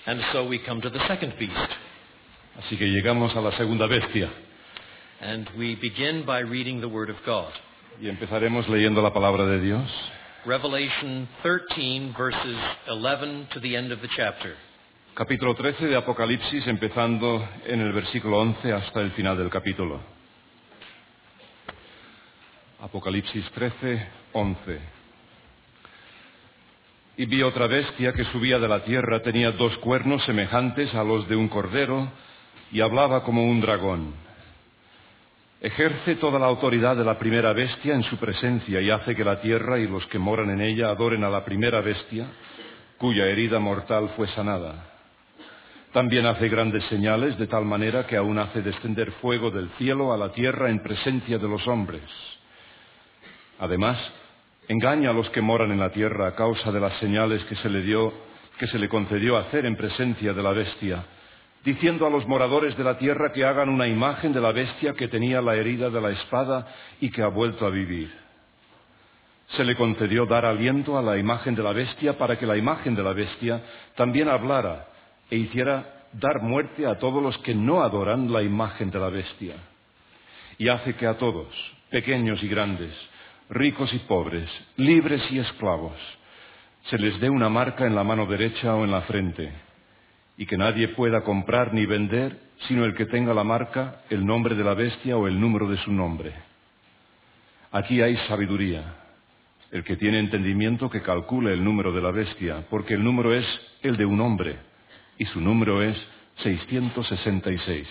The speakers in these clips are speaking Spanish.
And so we come to the second beast. Así que llegamos a la segunda bestia. And we begin by reading the Word of God. Y empezaremos leyendo la palabra de Dios. Revelation 13, verses 11 to the end of the chapter. Capítulo 13 de Apocalipsis, empezando en el versículo 11 hasta el final del capítulo. Apocalipsis 13, 11. Y vi otra bestia que subía de la tierra, tenía 2 cuernos semejantes a los de un cordero, y hablaba como un dragón. Ejerce toda la autoridad de la primera bestia en su presencia, y hace que la tierra y los que moran en ella adoren a la primera bestia, cuya herida mortal fue sanada. También hace grandes señales, de tal manera que aún hace descender fuego del cielo a la tierra en presencia de los hombres. Además, engaña a los que moran en la tierra a causa de las señales que se le concedió hacer en presencia de la bestia, diciendo a los moradores de la tierra que hagan una imagen de la bestia que tenía la herida de la espada y que ha vuelto a vivir. Se le concedió dar aliento a la imagen de la bestia para que la imagen de la bestia también hablara e hiciera dar muerte a todos los que no adoran la imagen de la bestia. Y hace que a todos, pequeños y grandes, ricos y pobres, libres y esclavos, se les dé una marca en la mano derecha o en la frente, y que nadie pueda comprar ni vender sino el que tenga la marca, el nombre de la bestia o el número de su nombre. Aquí hay sabiduría. El que tiene entendimiento que calcule el número de la bestia, porque el número es el de un hombre, y su número es 666.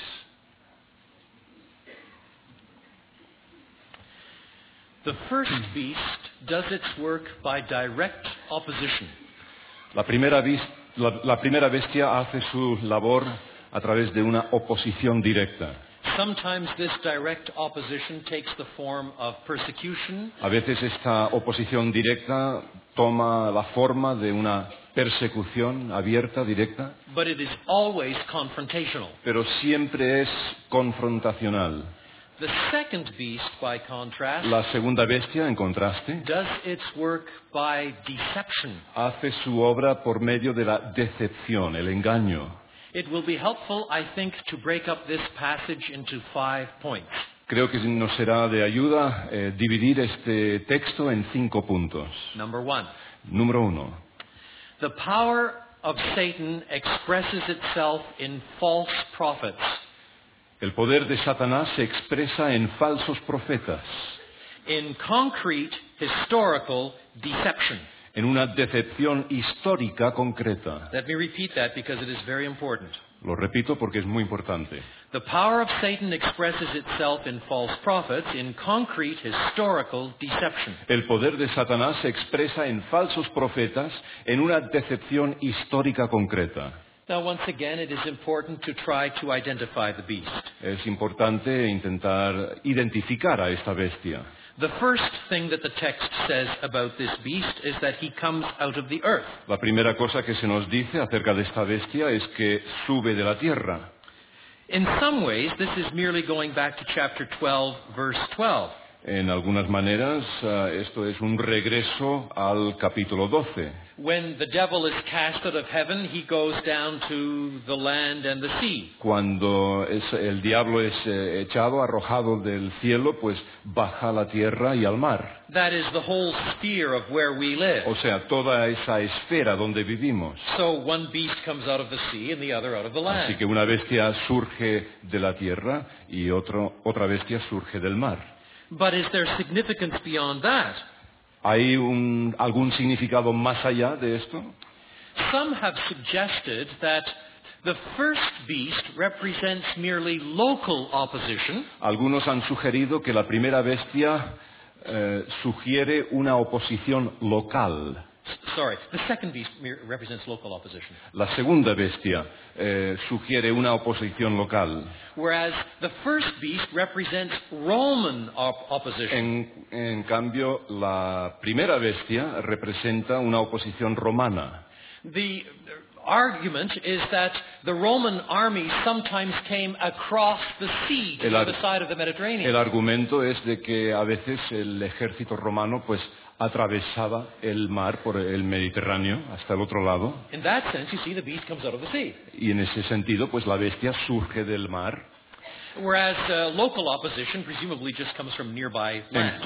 The first beast does its work by direct opposition. La primera bestia hace su labor a través de una oposición directa. Sometimes this direct opposition takes the form of persecution. A veces esta oposición directa toma la forma de una persecución abierta, directa, But it is always confrontational. pero siempre es confrontacional. The second beast, by contrast, La segunda bestia, en contraste, does its work by deception. hace su obra por medio de la decepción, el engaño. It will be helpful, I think, to break up this passage into 5 points. Creo que nos será de ayuda dividir este texto en 5 puntos. Number 1, Número 1. the power of Satan expresses itself in false prophets. El poder de Satanás se expresa en falsos profetas, In concrete, historical deception. en una decepción histórica concreta. Let me repeat that because it is very important. Lo repito porque es muy importante. The power of Satan expresses itself in false prophets, in concrete, historical deception. El poder de Satanás se expresa en falsos profetas, en una decepción histórica concreta. Now, once again, it is important to try to identify the beast. Es importante intentar identificar a esta bestia. The first thing that the text says about this beast is that he comes out of the earth. La primera cosa que se nos dice acerca de esta bestia es que sube de la tierra. In some ways, this is merely going back to chapter 12, verse 12. En algunas maneras, esto es un regreso al capítulo 12. When the devil is cast out of heaven, he goes down to the land and the sea. Cuando el diablo es echado, arrojado del cielo, pues baja a la tierra y al mar. That is the whole sphere of where we live. O sea, toda esa esfera donde vivimos. So one beast comes out of the sea and the other out of the Así land. que una bestia surge de la tierra y otra bestia surge del mar. But is there significance beyond that? ¿Hay algún significado más allá de esto? Some have suggested that the first beast represents merely local opposition, Algunos han sugerido que la primera bestia sugiere una oposición local. the second beast represents local opposition. La segunda bestia sugiere una oposición local. Whereas the first beast represents Roman opposition. En cambio, la primera bestia representa una oposición romana. The argument is that the Roman army sometimes came across the sea to the other side of the Mediterranean. El argumento es de que a veces el ejército romano pues atravesaba el mar por el Mediterráneo hasta el otro lado. In that sense, you see, the beast comes out of the sea. Y en ese sentido, pues la bestia surge del mar. Whereas local opposition presumably just comes from nearby land.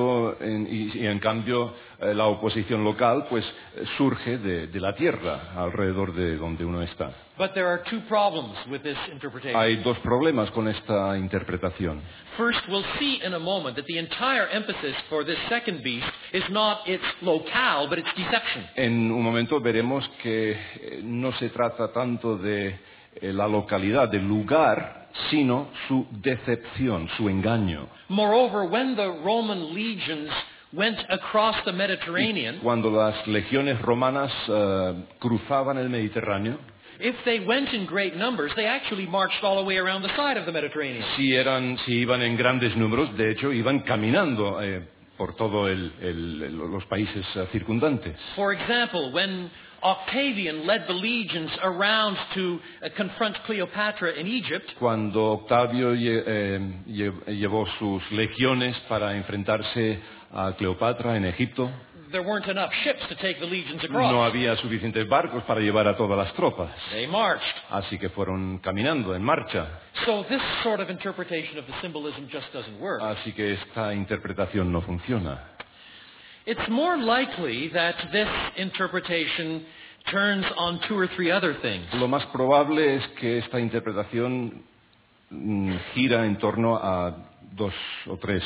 En cambio, la oposición local, pues surge de la tierra, alrededor de donde uno está. But there are two problems with this interpretation. Hay dos problemas con esta interpretación. First, we'll see in a moment that the entire emphasis for this second beast is not its locale, but its deception. En un momento veremos que no se trata tanto de la localidad, del lugar, sino su decepción, su engaño. Moreover, when the Roman legions went across the Mediterranean, Cuando las legiones romanas cruzaban el Mediterráneo, if they went in great numbers, they actually marched all the way around the side of the Mediterranean. si iban en grandes números, de hecho iban caminando por todos los países circundantes. For example, when Octavian led the legions around to confront Cleopatra in Egypt, Cuando Octavio llevó sus legiones para enfrentarse a Cleopatra en Egipto, there weren't enough ships to take the legions across. no había suficientes barcos para llevar a todas las tropas. They marched. Así que fueron caminando, en marcha. So this sort of interpretation of the symbolism just doesn't work. Así que esta interpretación no funciona. It's more likely that this interpretation turns on two or three other things. Lo más probable es que esta interpretación gira en torno a dos o tres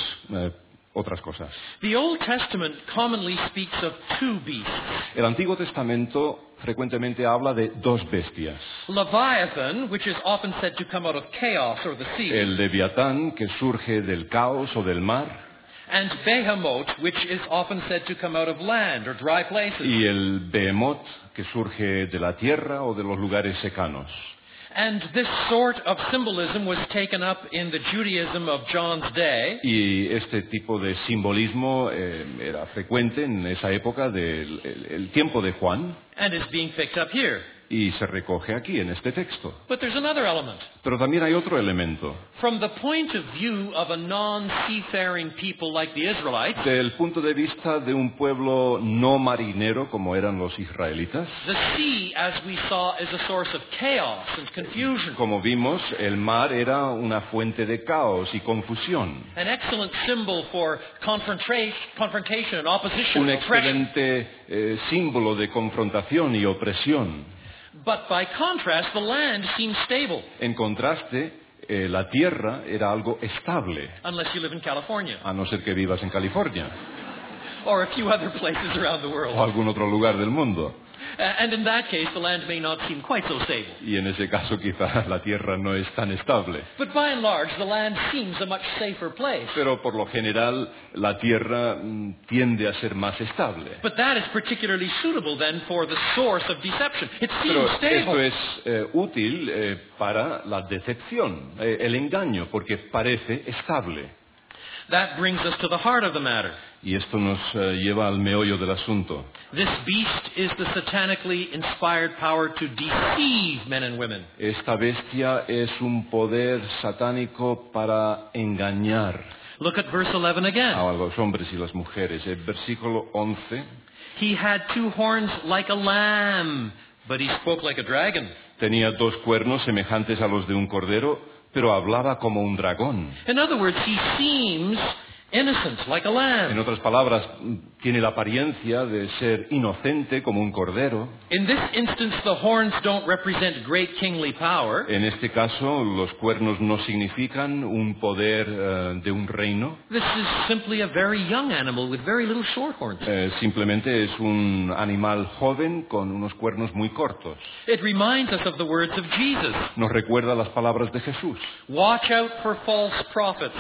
otras cosas. The Old Testament commonly speaks of two beasts. El Antiguo Testamento frecuentemente habla de dos bestias. Leviathan, which is often said to come out of chaos or the sea, El Leviatán, que surge del caos o del mar, and Behemoth, which is often said to come out of land or dry places. y el Behemoth, que surge de la tierra o de los lugares secanos. And this sort of symbolism was taken up in the Judaism of John's day. Y este tipo de simbolismo era frecuente en esa época del el tiempo de Juan, And is being picked up here. y se recoge aquí en este texto. But there's another element. Pero también hay otro elemento. From the point of view of a non-seafaring people like the Israelites, Del punto de vista de un pueblo no marinero como eran los israelitas, the sea, as we saw, is a source of chaos and confusion. como vimos, el mar era una fuente de caos y confusión. An excellent symbol for confrontation and opposition, Un oppression. excelente símbolo de confrontación y opresión. But by contrast, the land seems stable, En contraste, la tierra era algo estable, unless you live in California a no ser que vivas en California or a few other places around the o world. algún otro lugar del mundo. And in that case, the land may not seem quite so stable. Y en ese caso quizá la tierra no es tan estable. But by and large, the land seems a much safer place. Pero por lo general la tierra tiende a ser más estable. But that is particularly suitable then for the source of deception. It Pero seems stable. esto es útil para la decepción, el engaño, porque parece estable. That brings us to the heart of the matter. Y esto nos lleva al meollo del asunto. This beast is the satanically inspired power to deceive men and women. Esta bestia es un poder satánico para engañar Look at verse 11 again. a los hombres y las mujeres. El versículo 11, He had two horns like a lamb, but he spoke like a dragon. tenía dos cuernos semejantes a los de un cordero, pero hablaba como un dragón. In other words, he seems innocent like a En lamb. otras palabras, tiene la apariencia de ser inocente como un cordero. In this instance, the horns don't represent great kingly power. En este caso, los cuernos no significan un poder de un reino. This is simply a very young animal with very little short horns. Simplemente es un animal joven con unos cuernos muy cortos. It reminds us of the words of Jesus. Nos recuerda las palabras de Jesús. Watch out for false prophets.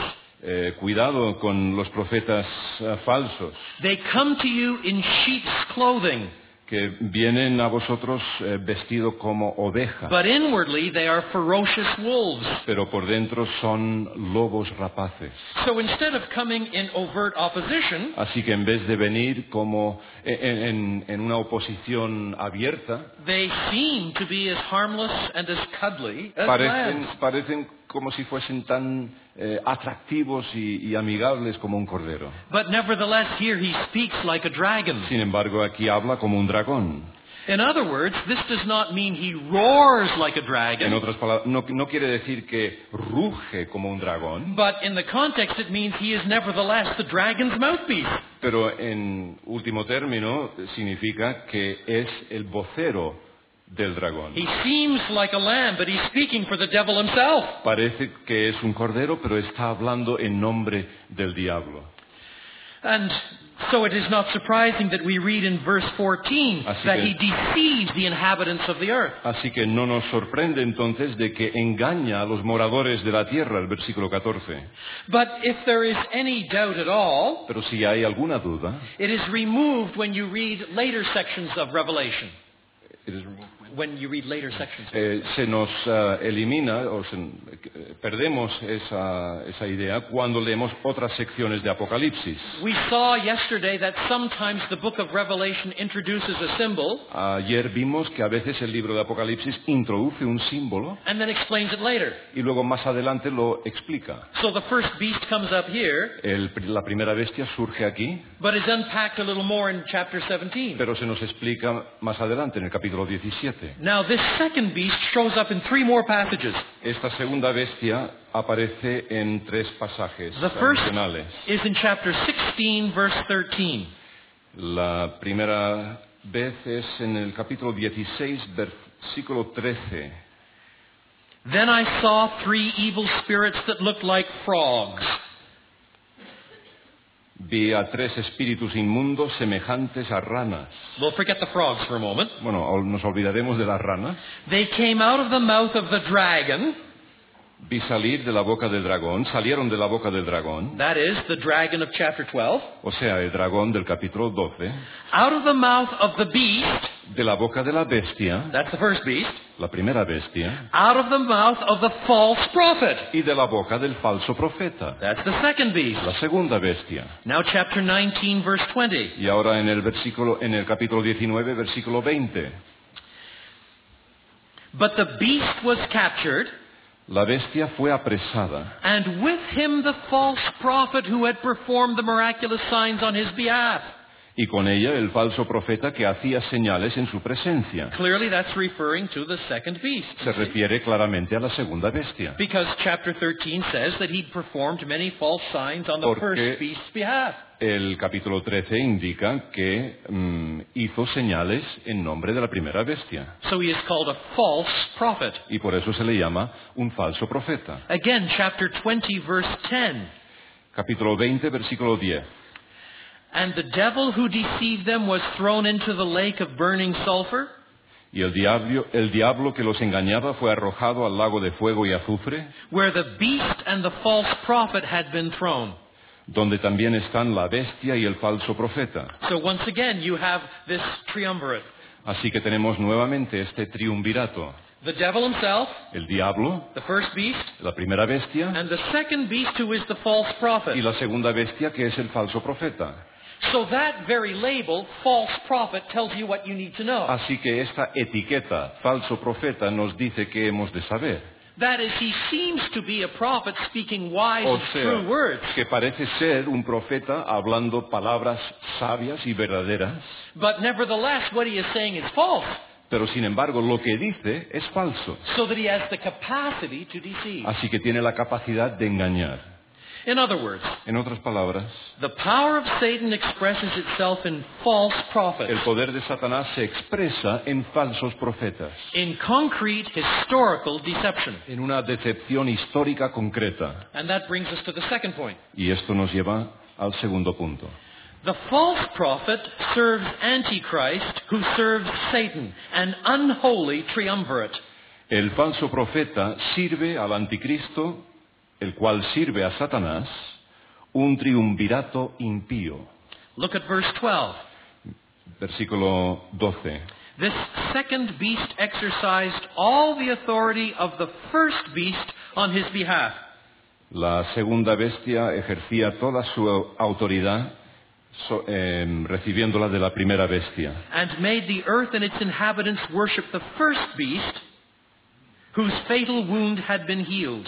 Cuidado con los profetas falsos, They come to you in sheep's clothing, que vienen a vosotros vestidos como ovejas, but inwardly they are ferocious wolves. pero por dentro son lobos rapaces. So instead of coming in overt opposition, Así que en vez de venir como en una oposición abierta, they seem to be as harmless and as cuddly as lambs. parecen como si fuesen tan atractivos y amigables como un cordero. But nevertheless, here he speaks like a dragon. Sin embargo, aquí habla como un dragón. In other words, this does not mean he roars like a En dragon, otras palabras, no quiere decir que ruge como un dragón, but in the context it means he is nevertheless the dragon's mouthpiece. pero en último término significa que es el vocero del dragón. He seems like a lamb, but he's speaking for the devil himself. Parece que es un cordero, pero está hablando en nombre del diablo. And so it is not surprising that we read in verse 14 that he deceives the inhabitants of the earth. Así que no nos sorprende entonces de que engaña a los moradores de la tierra, el versículo 14. But if there is any doubt at all, Pero si hay alguna duda, it is removed when you read later sections of Revelation. When you read later sections. se nos elimina o perdemos esa idea cuando leemos otras secciones de Apocalipsis. We saw yesterday that sometimes the book of Revelation introduces a symbol Ayer vimos que a veces el libro de Apocalipsis introduce un símbolo and then explains it later. y luego más adelante lo explica. So the first beast comes up here, La primera bestia surge aquí, but is unpacked a little more in chapter 17. pero se nos explica más adelante en el capítulo 17. Now this second beast shows up in 3 more passages. Esta segunda bestia aparece en 3 pasajes The first adicionales. is in chapter 16, verse 13. La primera vez es en el capítulo 16, versículo 13. Then I saw 3 evil spirits that looked like frogs. Vi a 3 espíritus inmundos semejantes a ranas. We'll forget the frogs for a moment. Bueno, nos olvidaremos de las ranas. They came out of the mouth of the dragon, Vi salir de la boca del dragón, salieron de la boca del dragón, that is, the dragon of chapter 12, o sea, el dragón del capítulo 12, out of the mouth of the beast, de la boca de la bestia, that's the first beast, la primera bestia, out of the mouth of the false prophet, y de la boca del falso profeta, that's the second beast. la segunda bestia. Now chapter 19, verse 20. Y ahora en el capítulo 19, versículo 20. But the beast was captured, La bestia fue apresada, and with him the false prophet who had performed the miraculous signs on his behalf. y con ella el falso profeta que hacía señales en su presencia. Clearly that's referring to the second beast. Se refiere claramente a la segunda bestia. Because chapter 13 says that he'd performed many false signs on the Porque first beast's behalf. El capítulo 13 indica que hizo señales en nombre de la primera bestia. So he is called a false prophet. Y por eso se le llama un falso profeta. Again, chapter 20, verse 10. Capítulo 20, versículo 10. And the devil who deceived them was thrown into the lake of burning sulfur, Y el diablo que los engañaba fue arrojado al lago de fuego y azufre, where the beast and the false prophet had been thrown. donde también están la bestia y el falso profeta. So once again, you have this triumvirate. Así que tenemos nuevamente este triunvirato. The devil himself, El diablo, the first beast, la primera bestia and the second beast who is the false prophet. y la segunda bestia que es el falso profeta. So that very label, false prophet, tells you what you need to know. Así que esta etiqueta, falso profeta, nos dice que hemos de saber. That is, he seems to be a prophet speaking wise O and sea, true words. que parece ser un profeta hablando palabras sabias y verdaderas, But nevertheless, what he is saying is false, pero sin embargo lo que dice es falso. so that he has the capacity to deceive. Así que tiene la capacidad de engañar. In other words, En otras palabras, the power of Satan expresses itself in false prophets, el poder de Satanás se expresa en falsos profetas, in concrete historical deception. en una decepción histórica concreta. And that brings us to the second point. Y esto nos lleva al segundo punto. The false prophet serves Antichrist, who serves Satan, an unholy triumvirate. El falso profeta sirve al anticristo, el cual sirve a Satanás, un triunvirato impío. Look at verse 12. Versículo 12. This second beast exercised all the authority of the first beast on his behalf. La segunda bestia ejercía toda su autoridad recibiéndola de la primera bestia. And made the earth and its inhabitants worship the first beast, whose fatal wound had been healed.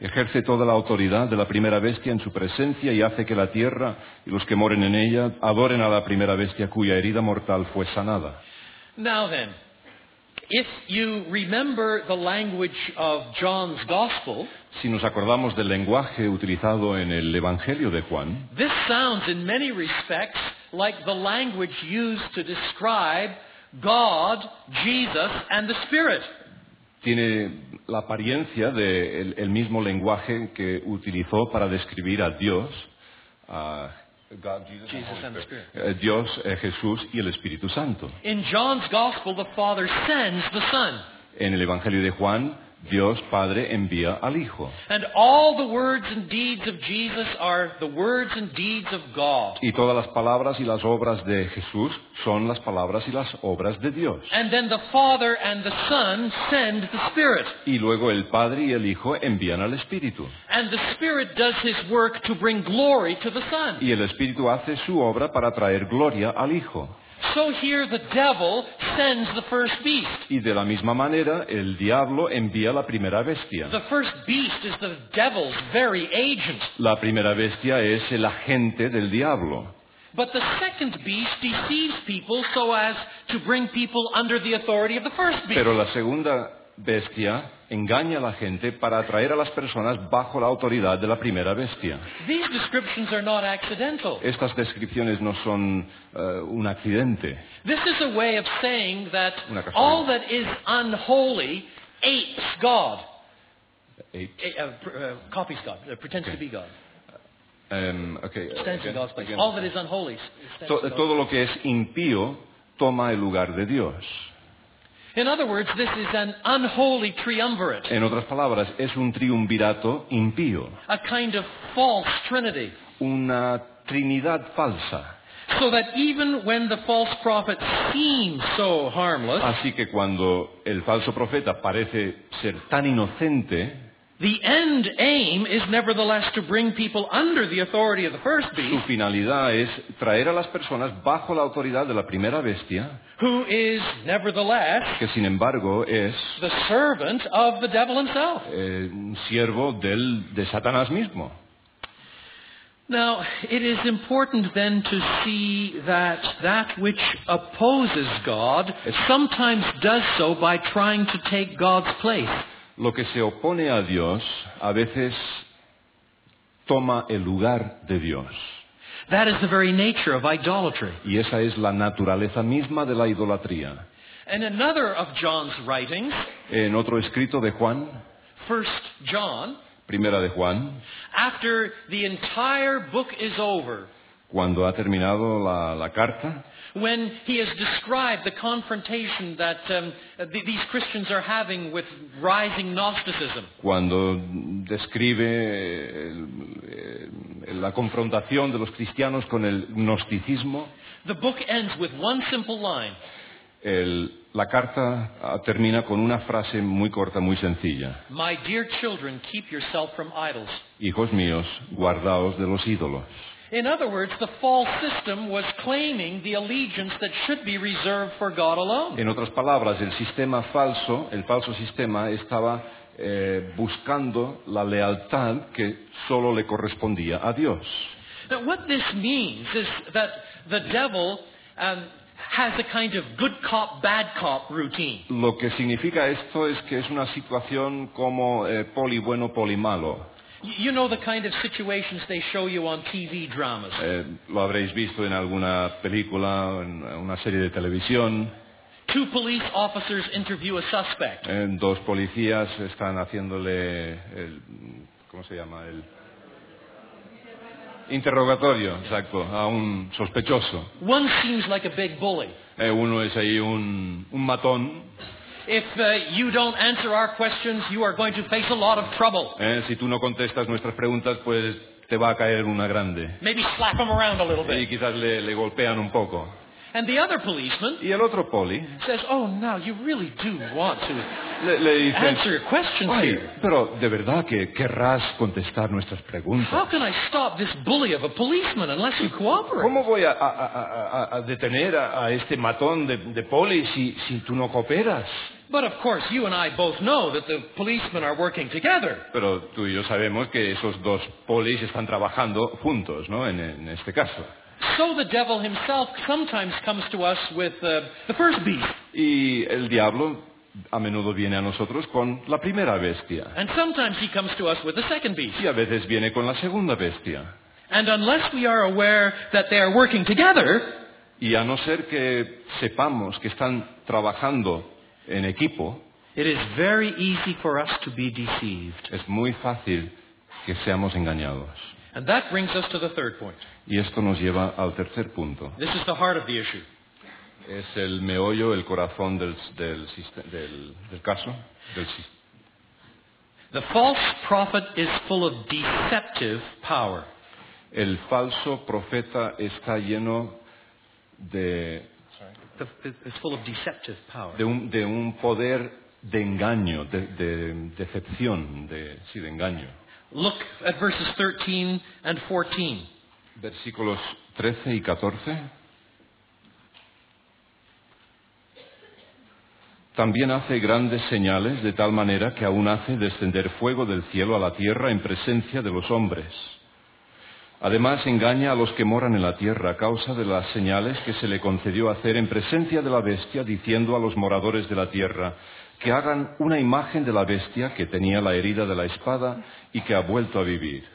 Ejerce toda la autoridad de la primera bestia en su presencia y hace que la tierra y los que moren en ella adoren a la primera bestia cuya herida mortal fue sanada. Now then, if you remember the language of John's Gospel, Si nos acordamos del lenguaje utilizado en el Evangelio de Juan, this sounds in many respects like the language used to describe God, Jesus, and the Spirit. tiene la apariencia del mismo lenguaje que utilizó para describir a Dios, a God, Jesus and the Spirit. Dios, Jesús y el Espíritu Santo. In John's Gospel, the Father sends the Son. En el Evangelio de Juan, Dios Padre envía al Hijo. And all the words and deeds of Jesus are the words and deeds of God. Y todas las palabras y las obras de Jesús son las palabras y las obras de Dios. And then the Father and the Son send the Spirit. Y luego el Padre y el Hijo envían al Espíritu. And the Spirit does His work to bring glory to the Son. Y el Espíritu hace su obra para traer gloria al Hijo. So here the devil sends the first beast. Y de la misma manera, el diablo envía la primera bestia. The first beast is the devil's very agent. La primera bestia es el agente del diablo. But the second beast deceives people so as to bring people under the authority of the first beast. Pero la segunda bestia engaña a la gente para atraer a las personas bajo la autoridad de la primera bestia. These descriptions are not accidental. Estas descripciones no son un accidente. This is a way of saying that Una casualidad. all that is unholy apes God. Copies God, pretends to be God. Okay, Stands in again, God's place. again. All that is unholy stands in God's Todo lo que es impío toma el lugar de Dios. In other words, this is an unholy triumvirate, En otras palabras, es un triunvirato impío, a kind of false trinity. una trinidad falsa. So that even when the false prophet seems so harmless, Así que cuando el falso profeta parece ser tan inocente, the end aim is nevertheless to bring people under the authority of the first su beast, finalidad es traer a las personas bajo la autoridad de la primera bestia, who is nevertheless que sin embargo es the servant of the devil himself. un siervo de Satanás mismo. Now, it is important then to see that which opposes God sometimes does so by trying to take God's place. Lo que se opone a Dios a veces toma el lugar de Dios. That is the very nature of idolatry. Y esa es la naturaleza misma de la idolatría. And another of John's writings, En otro escrito de Juan, 1 John, primera de Juan, after the entire book is over, cuando ha terminado la carta, when he has described the confrontation that these Christians are having with rising Gnosticism, cuando describe la confrontación de los cristianos con el gnosticismo, the book ends with one simple line. la carta termina con una frase muy corta, muy sencilla. My dear children, keep yourself from idols. Hijos míos, guardaos de los ídolos. In other words, the false system was claiming the allegiance that should be reserved for God alone. En otras palabras, el falso sistema estaba buscando la lealtad que solo le correspondía a Dios. Now, what this means is that the devil has a kind of good cop, bad cop routine. Lo que significa esto es que es una situación como poli bueno, poli malo. You know the kind of situations they show you on TV dramas. Lo habréis visto en alguna película, en una serie de televisión. Two police officers interview a suspect. Dos policías están haciéndole ¿cómo se llama? El interrogatorio, exacto, a un sospechoso. One seems like a big bully. Uno es ahí un matón. If you don't answer our questions, you are going to face a lot of trouble. Si tú no contestas nuestras preguntas, pues te va a caer una grande. Maybe slap him around a little Y bit. quizás le golpean un poco. And the other policeman Y el otro poli says, oh, now you really do want to Le dicen, answer your questions "Ay, here. pero de verdad que querrás contestar nuestras preguntas. How can I stop this bully of a policeman unless you cooperate?" ¿Cómo voy a detener a este matón de poli si tú no cooperas? But of course, you and I both know that the policemen are working together. Pero tú y yo sabemos que esos dos polis están trabajando juntos, ¿no? En este caso. So the devil himself sometimes comes to us with the first beast, Y el diablo a menudo viene a nosotros con la primera bestia. and sometimes he comes to us with the second beast. Y a veces viene con la segunda bestia. And unless we are aware that they are working together, Y a no ser que sepamos que están trabajando en equipo, it is very easy for us to be deceived. es muy fácil que seamos engañados. And that brings us to the third point. Y esto nos lleva al tercer punto. This is the heart of the issue. Es el meollo, el corazón del caso. The false prophet is full of deceptive power. El falso profeta está lleno It's full of deceptive power. de un poder de engaño, de decepción, de engaño. Look at verses 13 and 14. Versículos 13 y 14. También hace grandes señales, de tal manera que aún hace descender fuego del cielo a la tierra en presencia de los hombres. Además, engaña a los que moran en la tierra a causa de las señales que se le concedió hacer en presencia de la bestia, diciendo a los moradores de la tierra que hagan una imagen de la bestia que tenía la herida de la espada y que ha vuelto a vivir.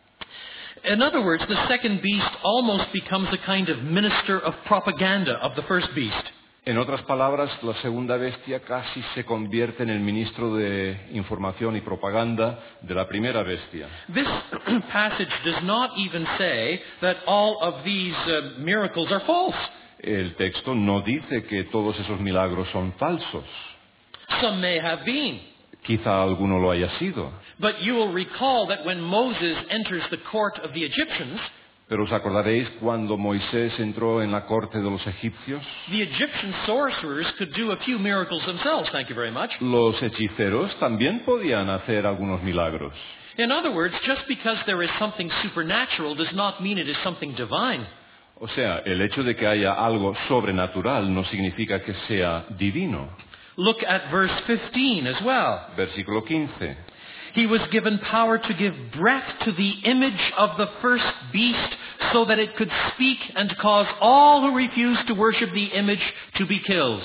In other words, the second beast almost becomes a kind of minister of propaganda of the first beast. En otras palabras, la segunda bestia casi se convierte en el ministro de información y propaganda de la primera bestia. This passage does not even say that all of these miracles are false. El texto no dice que todos esos milagros son falsos. Some may have been. Quizá alguno lo haya sido. But you will recall that when Moses enters the court of the Egyptians, Pero os acordaréis cuando Moisés entró en la corte de los egipcios. the Egyptian sorcerers could do a few miracles themselves, thank you very much. Los hechiceros también podían hacer algunos milagros. In other words, just because there is something supernatural does not mean it is something divine. O sea, el hecho de que haya algo sobrenatural no significa que sea divino. Look at verse 15 as well. Versículo 15. He was given power to give breath to the image of the first beast so that it could speak and cause all who refused to worship the image to be killed.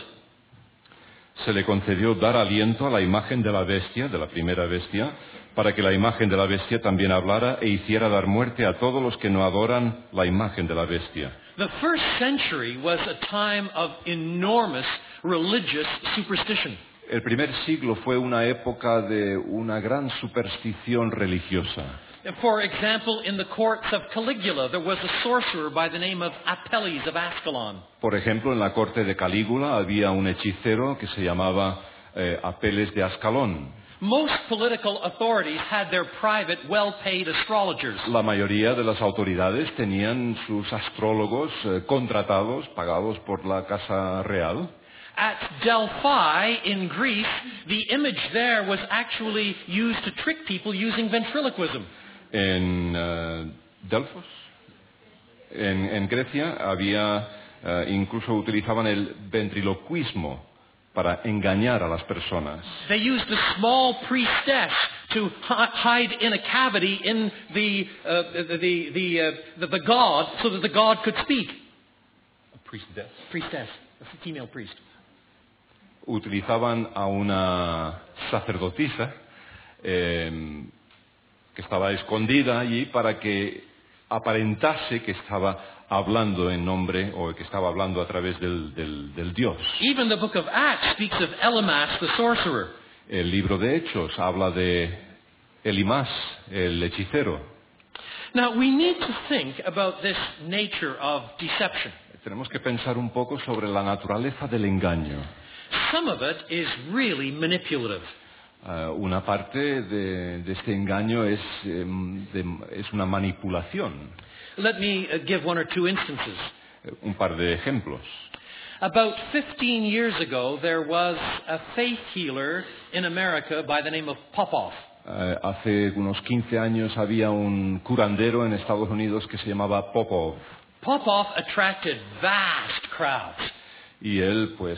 Se le concedió dar aliento a la imagen de la bestia, de la primera bestia, para que la imagen de la bestia también hablara e hiciera dar muerte a todos los que no adoran la imagen de la bestia. The first century was a time of enormous religious superstition. El primer siglo fue una época de una gran superstición religiosa. For example, in the courts of Caligula, there was a sorcerer by the name of Apelles of Ascalon. Por ejemplo, en la corte de Calígula había un hechicero que se llamaba Apeles de Ascalón. Most political authorities had their private, well-paid astrologers. La mayoría de las autoridades tenían sus astrólogos contratados, pagados por la Casa Real. At Delphi in Greece, the image there was actually used to trick people using ventriloquism. En Delfos, en Grecia, incluso utilizaban el ventriloquismo para engañar a las personas. They used a small priestess to hide in a cavity in the god so that the god could speak. Priestess, a female priest. Utilizaban a una sacerdotisa que estaba escondida allí para que aparentase que estaba hablando en nombre o que estaba hablando a través del Dios. Even the book of Acts speaks of Elymas the sorcerer. El libro de Hechos habla de Elimás, el hechicero. Now we need to think about this nature of deception. Tenemos que pensar un poco sobre la naturaleza del engaño. Some of it is really manipulative. Una parte de este engaño es una manipulación. Let me give one or two instances. Un par de ejemplos. About 15 years ago, there was a faith healer in America by the name of Popoff. Hace unos 15 años había un curandero en Estados Unidos que se llamaba Popov. Popoff attracted vast crowds. Y él, pues,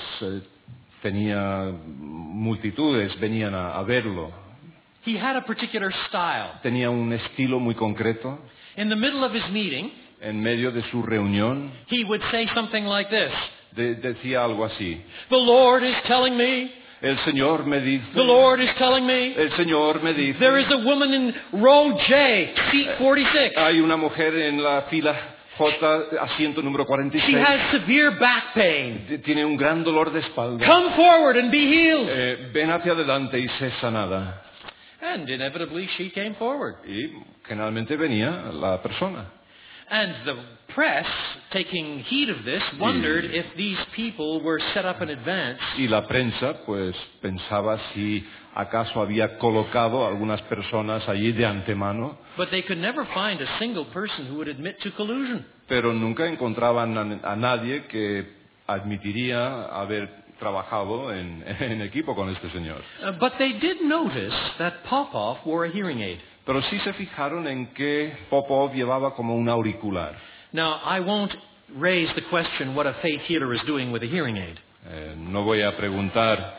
tenía multitudes, venían a verlo. He had a particular style. Tenía un estilo muy concreto. In the middle of his meeting, En medio de su reunión, he would say something like this. decía algo así. The Lord is telling me. El Señor me dice. The Lord is telling me. El Señor me dice. There is a woman in row J, seat 46. Hay una mujer en la fila J, asiento número She 46. has severe back pain. Tiene un gran dolor de espalda. Come forward and be healed. Ven hacia adelante y sé sanada. And inevitably she came forward. Y generalmente venía la persona. And the press, taking heed of this, wondered if these people were set up in advance. Y la prensa, pues, pensaba si acaso había colocado a algunas personas allí de antemano. But they could never find a single person who would admit to collusion. Pero nunca encontraban a nadie que admitiría haber trabajado en equipo con este señor. But they did notice that Popoff wore a hearing aid. Pero sí se fijaron en que Popov llevaba como un auricular. Now, I won't raise the question what a faith healer is doing with a hearing aid. No voy a preguntar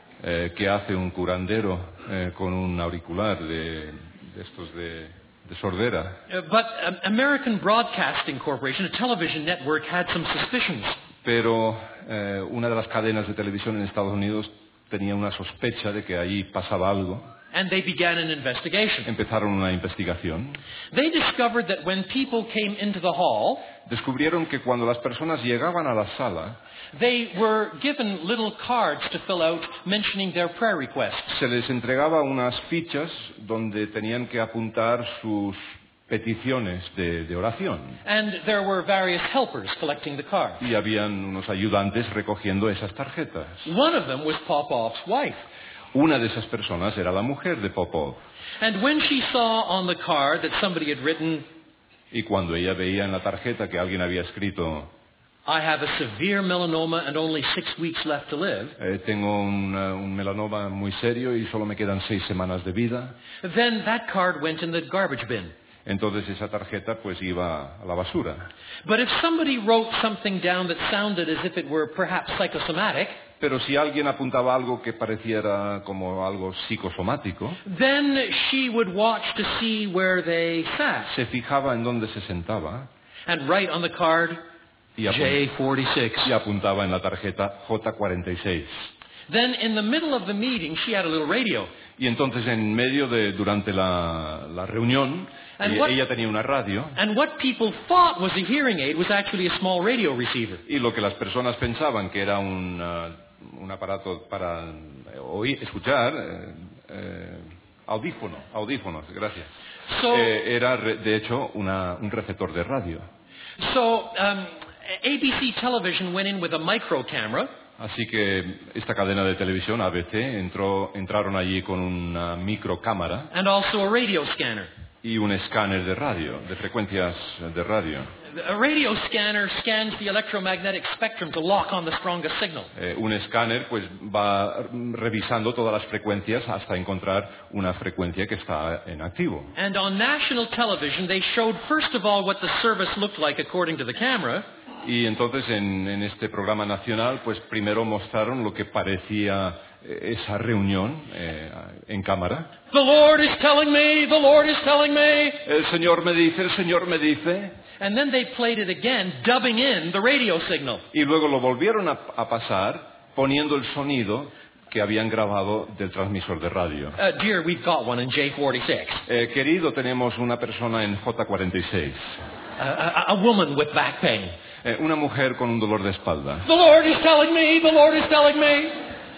qué hace un curandero con un auricular de estos de sordera. But American Broadcasting Corporation, a television network, had some suspicions. Pero una de las cadenas de televisión en Estados Unidos tenía una sospecha de que allí pasaba algo. And they began an investigation. Empezaron una investigación. They discovered that when people came into the hall, Descubrieron que cuando las personas llegaban a la sala, they were given little cards to fill out mentioning their prayer requests. se les entregaba unas fichas donde tenían que apuntar sus peticiones de oración. And there were various helpers collecting the cards. Y habían unos ayudantes recogiendo esas tarjetas. One of them was Popoff's wife. Una de esas personas era la mujer de Popov. And when she saw on the card that somebody had written, Y cuando ella veía en la tarjeta que alguien había escrito, I have a severe melanoma and only 6 weeks left to live, tengo un melanoma muy serio y solo me quedan 6 semanas de vida, then that card went in the garbage bin. entonces esa tarjeta pues iba a la basura. But if somebody wrote something down that sounded as if it were perhaps psychosomatic, Pero si alguien apuntaba algo que pareciera como algo psicosomático, then she would watch to see where they sat se fijaba en dónde se sentaba and write on the card y J46. apuntaba en la tarjeta J46. Then in the middle of the meeting, she had a little radio. Y entonces durante la reunión, ella tenía una radio. And what people thought was a hearing aid was actually a small radio receiver. Y lo que las personas pensaban que era un aparato para escuchar, audífonos, gracias. So, Era de hecho un receptor de radio. So ABC Television went in with a micro camera. Así que esta cadena de televisión, ABC, entraron allí con una microcámara And also a radio scanner. y un escáner de radio, de frecuencias de radio. A radio scanner scans the electromagnetic spectrum to lock on the strongest signal. Un escáner pues va revisando todas las frecuencias hasta encontrar una frecuencia que está en activo. And on national television, they showed first of all what the service looked like according to the camera. Y entonces en este programa nacional pues primero mostraron lo que parecía esa reunión en cámara. The Lord is telling me, the Lord is telling me. El Señor me dice, el Señor me dice. And then they played it again, dubbing in the radio signal. Y luego lo volvieron a pasar poniendo el sonido que habían grabado del transmisor de radio. Dear, we've got one in J46. Querido, tenemos una persona en J46. A woman with back pain. Una mujer con un dolor de espalda. The Lord is telling me, the Lord is telling me.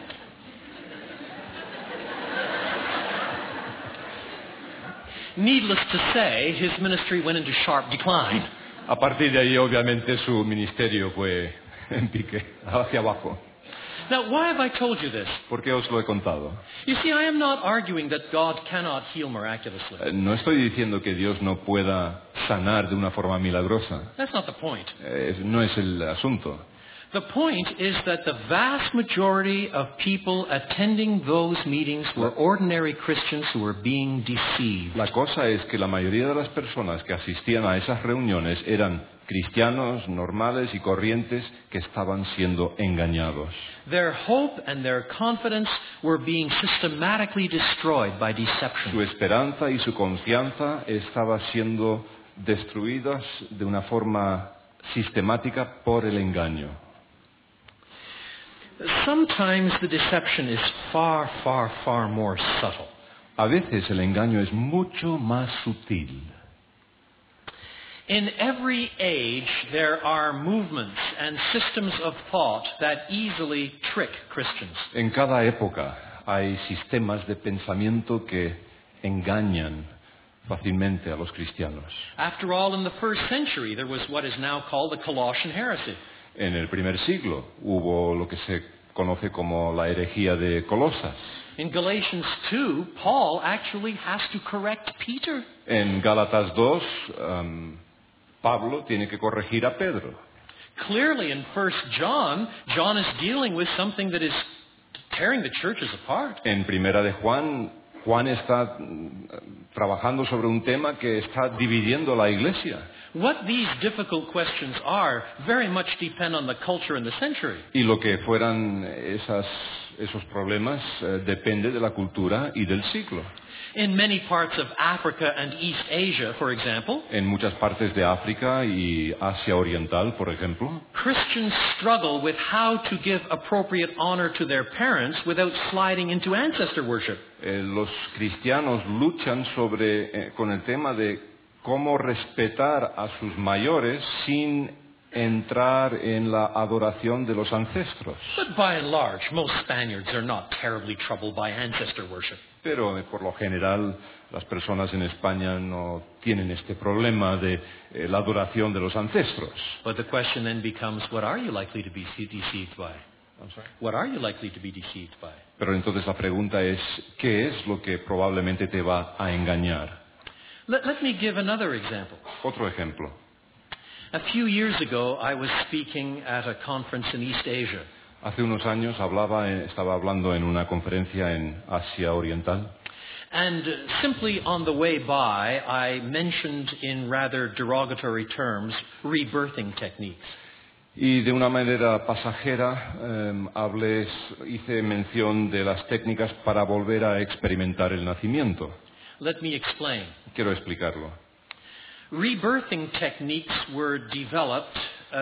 Needless to say, his ministry went into sharp decline. A partir de ahí, obviamente, su ministerio fue en pique, hacia abajo. Now, why have I told you this? ¿Por qué os lo he contado? You see, I am not arguing that God cannot heal miraculously. No estoy diciendo que Dios no pueda sanar de una forma milagrosa. That's not the point. No es el asunto. The point is that the vast majority of people attending those meetings were ordinary Christians who were being deceived. La cosa es que la mayoría de las personas que asistían a esas reuniones eran cristianos normales y corrientes que estaban siendo engañados. Their hope and their confidence were being systematically destroyed by Su deception. esperanza y su confianza estaban siendo destruidas de una forma sistemática por el engaño. Sometimes the deception is far, far, far more subtle. A veces el engaño es mucho más sutil. In every age, there are movements and systems of thought that easily trick Christians. En cada época hay sistemas de pensamiento que engañan fácilmente a los cristianos. After all, in the first century, there was what is now called the Colossian heresy. En el primer siglo hubo lo que se conoce como la herejía de Colosas. In Galatians 2, Paul actually has to correct Peter. En Gálatas 2, Pablo tiene que corregir a Pedro. Clearly, in 1 John, John is dealing with something that is tearing the churches apart. En Primera de Juan, Juan está trabajando sobre un tema que está dividiendo la iglesia. What these difficult questions are very much depend on the culture and the century. Y lo que fueran esos problemas depende de la cultura y del siglo. In many parts of Africa and East Asia, for example, En muchas partes de África y Asia Oriental, por ejemplo, Christians struggle with how to give appropriate honor to their parents without sliding into ancestor worship. los cristianos luchan con el tema de cómo respetar a sus mayores sin entrar en la adoración de los ancestros. But by and large, most Spaniards are not terribly troubled by ancestor worship. Pero por lo general las personas en España no tienen este problema de la adoración de los ancestros. But the question then becomes, what are you likely to be deceived by? What are you likely to be deceived by? Pero entonces la pregunta es, ¿qué es lo que probablemente te va a engañar? Let me give another example. Otro ejemplo. A few years ago, I was speaking at a conference in East Asia. Hace unos años estaba hablando en una conferencia en Asia Oriental. And simply on the way by, I mentioned in rather derogatory terms rebirthing techniques. Y de una manera pasajera hice mención de las técnicas para volver a experimentar el nacimiento. Let me explain. Quiero explicarlo. Rebirthing techniques were developed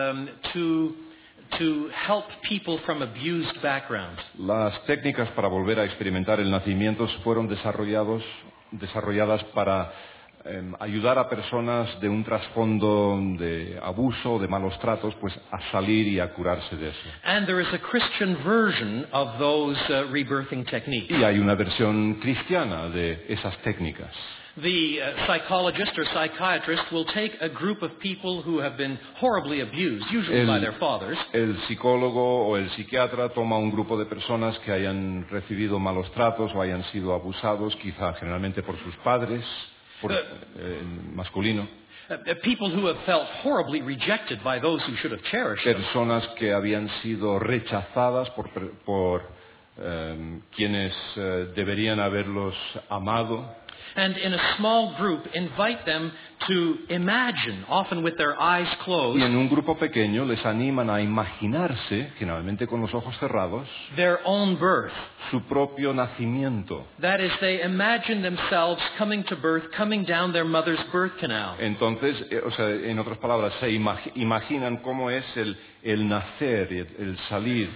to help people from abused backgrounds. Las técnicas para volver a experimentar el nacimiento fueron desarrolladas para ayudar a personas de un trasfondo de abuso o de malos tratos, pues a salir y a curarse de eso. And there is a Christian version of those rebirthing techniques. Y hay una versión cristiana de esas técnicas. The psychologist or psychiatrist will take a group of people who have been horribly abused, usually by their fathers. El psicólogo o el psiquiatra toma un grupo de personas que hayan recibido malos tratos o hayan sido abusados, quizá generalmente por sus padres, masculino. People who have felt horribly rejected by those who should have cherished them. Personas que habían sido rechazadas por quienes deberían haberlos amado. And in a small group, invite them to imagine, often with their eyes closed, Y en un grupo pequeño les animan a imaginarse, generalmente con los ojos cerrados, their own birth. su propio nacimiento. That is, they imagine themselves coming to birth, coming down their mother's birth canal. Entonces, en otras palabras, se imaginan cómo es el nacer, el salir,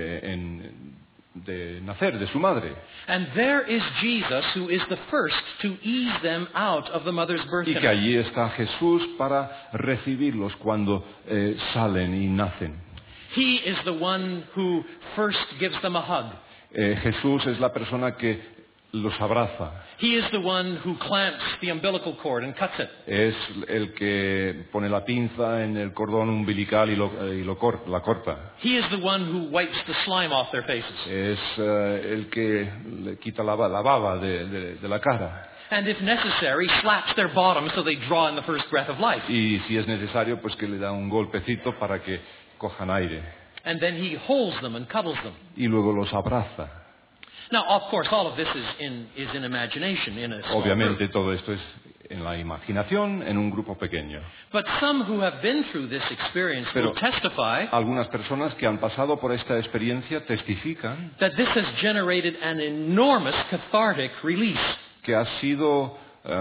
de nacer de su madre. And there is Jesus, who is the first to ease them out of the mother's birth Y que canal. allí está Jesús para recibirlos cuando salen y nacen. He is the one who first gives them a hug. Jesús es la persona que los abraza. He is the one who clamps the umbilical cord and cuts it. Es el que pone la pinza en el cordón umbilical y la corta. He is the one who wipes the slime off their faces. Es el que le quita la baba de la cara. And if necessary, slaps their bottom so they draw in the first breath of life. Y si es necesario, pues que le da un golpecito para que cojan aire. And then he holds them and cuddles them. y luego los abraza. Now, of course, all of this is in imagination, in a small Obviamente group. todo esto es en la imaginación, en un grupo pequeño. But some who have been through this experience Pero will testify algunas personas que han pasado por esta experiencia testifican that this has generated an enormous cathartic release. que ha sido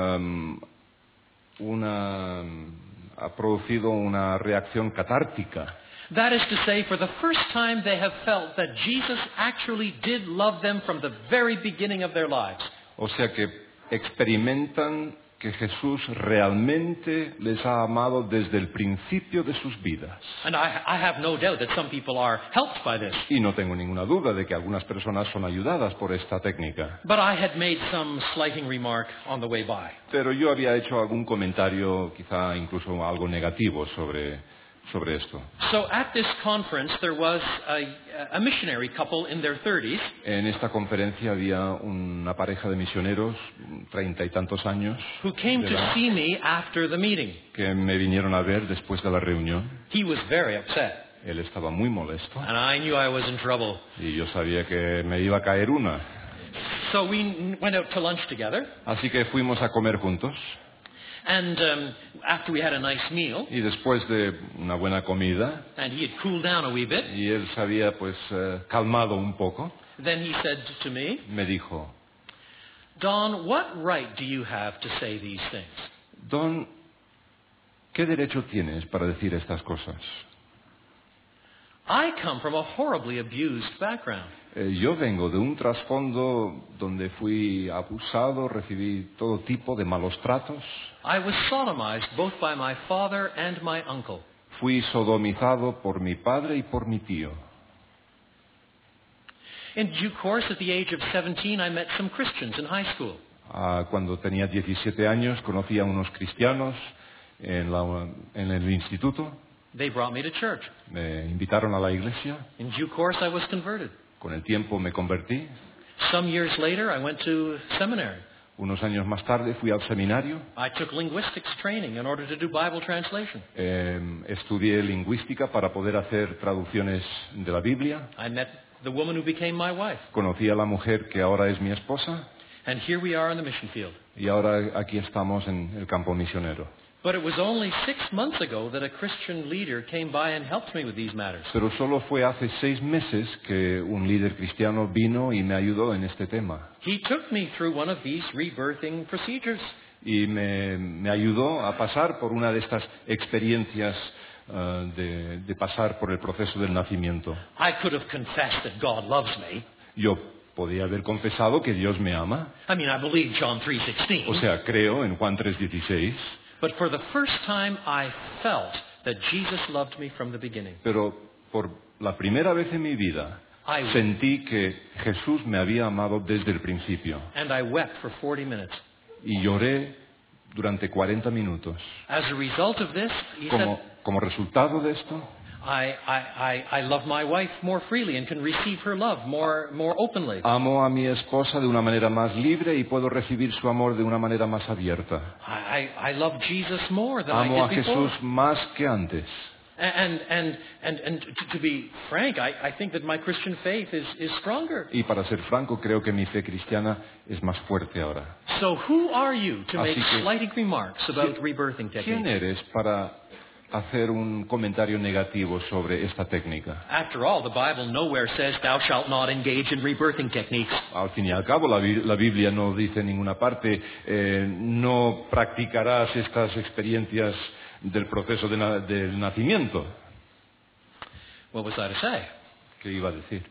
ha producido una reacción catártica. That is to say, for the first time they have felt that Jesus actually did love them from the very beginning of their lives. O sea que experimentan que Jesús realmente les ha amado desde el principio de sus vidas. And I have no doubt that some people are helped by this. Y no tengo ninguna duda de que algunas personas son ayudadas por esta técnica. But I had made some slighting remark on the way by. Pero yo había hecho algún comentario, quizá incluso algo negativo sobre esto. So at this conference there was a missionary couple in their 30s En esta conferencia había una pareja de misioneros, 30 y tantos años, who came de to edad, see me after the meeting. que me vinieron a ver después de la reunión. He was very upset, Él estaba muy molesto and I knew I was in trouble. y yo sabía que me iba a caer una. So we went out to lunch together, Así que fuimos a comer juntos and after we had a nice meal, y después de una buena comida and he had cooled down a wee bit, y él se había pues calmado un poco, then he said to me, me dijo: Don, what right do you have to say these things? Don, ¿qué derecho tienes para decir estas cosas? I come from a horribly abused background. Yo vengo de un trasfondo donde fui abusado, recibí todo tipo de malos tratos. I was sodomized both by my father and my uncle. Fui sodomizado por mi padre y por mi tío. In due course, at the age of 17, I met some Christians in high school. Cuando tenía 17 años conocí a unos cristianos en el instituto. They brought me to church. Me invitaron a la iglesia. In due course, I was converted. Con el tiempo me convertí. Some years later, I went to seminary. Unos años más tarde fui al seminario. I took linguistics training in order to do Bible translation. Estudié lingüística para poder hacer traducciones de la Biblia. I met the woman who became my wife. Conocí a la mujer que ahora es mi esposa. And here we are in the mission field. Y ahora aquí estamos en el campo misionero. But it was only 6 months ago that a Christian leader came by and helped me with these matters. Pero solo fue hace 6 meses que un líder cristiano vino y me ayudó en este tema. He took me through one of these rebirthing procedures. Y me ayudó a pasar por una de estas experiencias de pasar por el proceso del nacimiento. I could have confessed that God loves me. Yo podía haber confesado que Dios me ama. I mean, I believe John 3:16. O sea, creo en Juan 3:16. But for the first time, I felt that Jesus loved me from the beginning. Pero por la primera vez en mi vida sentí que Jesús me había amado desde el principio. And I wept for 40 minutes. Y lloré durante 40 minutos. As a result of this, he said, Como resultado de esto, I love my wife more freely and can receive her love more openly. amo a mi esposa de una manera más libre y puedo recibir su amor de una manera más abierta. I love Jesus more than Amo I a did before. Jesús más que antes. And to be frank, I think that my Christian faith is stronger. Y para ser franco, creo que mi fe cristiana es más fuerte ahora. So who are you to make Así que, slighting remarks about rebirthing ¿quién techniques? eres para hacer un comentario negativo sobre esta técnica? After all, the Bible nowhere says thou shalt not engage in rebirthing techniques. Al fin y al cabo, la Biblia no dice en ninguna parte, no practicarás estas experiencias del proceso del nacimiento. What was I to say? ¿Qué iba a decir?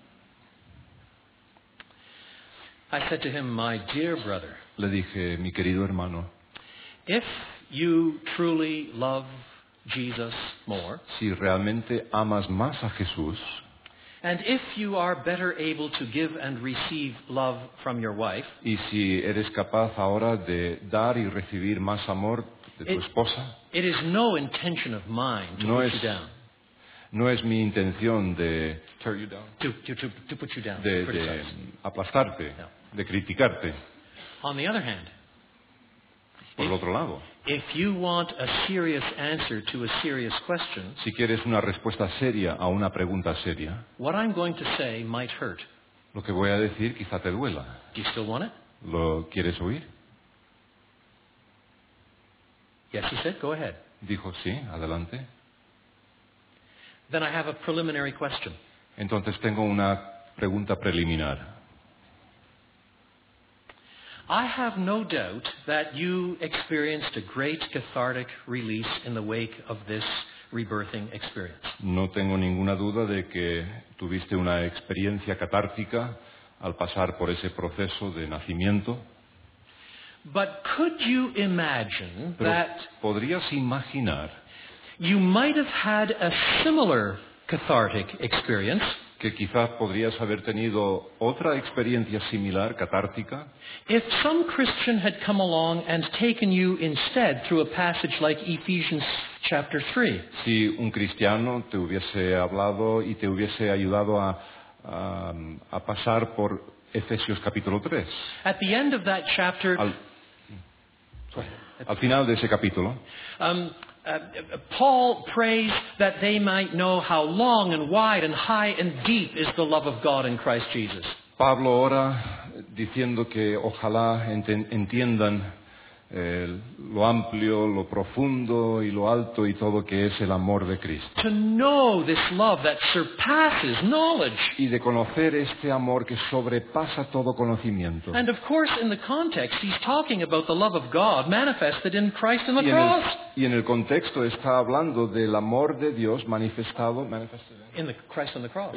I said to him, my dear brother, Le dije: mi querido hermano, if you truly love Jesus more, si realmente amas más a Jesús, and if you are better able to give and receive love from your wife, y si eres capaz ahora de dar y recibir más amor de tu esposa, it is no intention of mine to No put es- you down, no es mi intención de tear you down, to put you down, de criticize. aplastarte, No. de criticarte. On the other hand, Por el otro lado, If you want a serious answer to a serious question, Si quieres una respuesta seria a una pregunta seria, what I'm going to say might hurt. lo que voy a decir quizá te duela. Do you still want it? ¿Lo quieres oír? Yes, he said. Go ahead. Dijo, sí, adelante. Then I have a preliminary question. Entonces tengo una pregunta preliminar. I have no doubt that you experienced a great cathartic release in the wake of this rebirthing experience. No tengo ninguna duda de que tuviste una experiencia catártica al pasar por ese proceso de nacimiento. But could you imagine Pero that ¿podrías imaginar you might have had a similar cathartic experience que quizás podrías haber tenido otra experiencia similar, catártica, if some Christian had come along and taken you instead through a passage like Ephesians chapter 3? si un cristiano te hubiese hablado y te hubiese ayudado a pasar por Efesios capítulo 3? At the end of that chapter, Al final de ese capítulo, Paul prays that they might know how long and wide and high and deep is the love of God in Christ Jesus. Pablo ora diciendo que ojalá entiendan lo amplio, lo profundo y lo alto y todo que es el amor de Cristo. To know this love that surpasses knowledge. Y de conocer este amor que sobrepasa todo conocimiento. And of course, in the context, he's talking about the love of God manifested in Christ on the cross. Y en el contexto está hablando del amor de Dios manifestado In the Christ on the cross.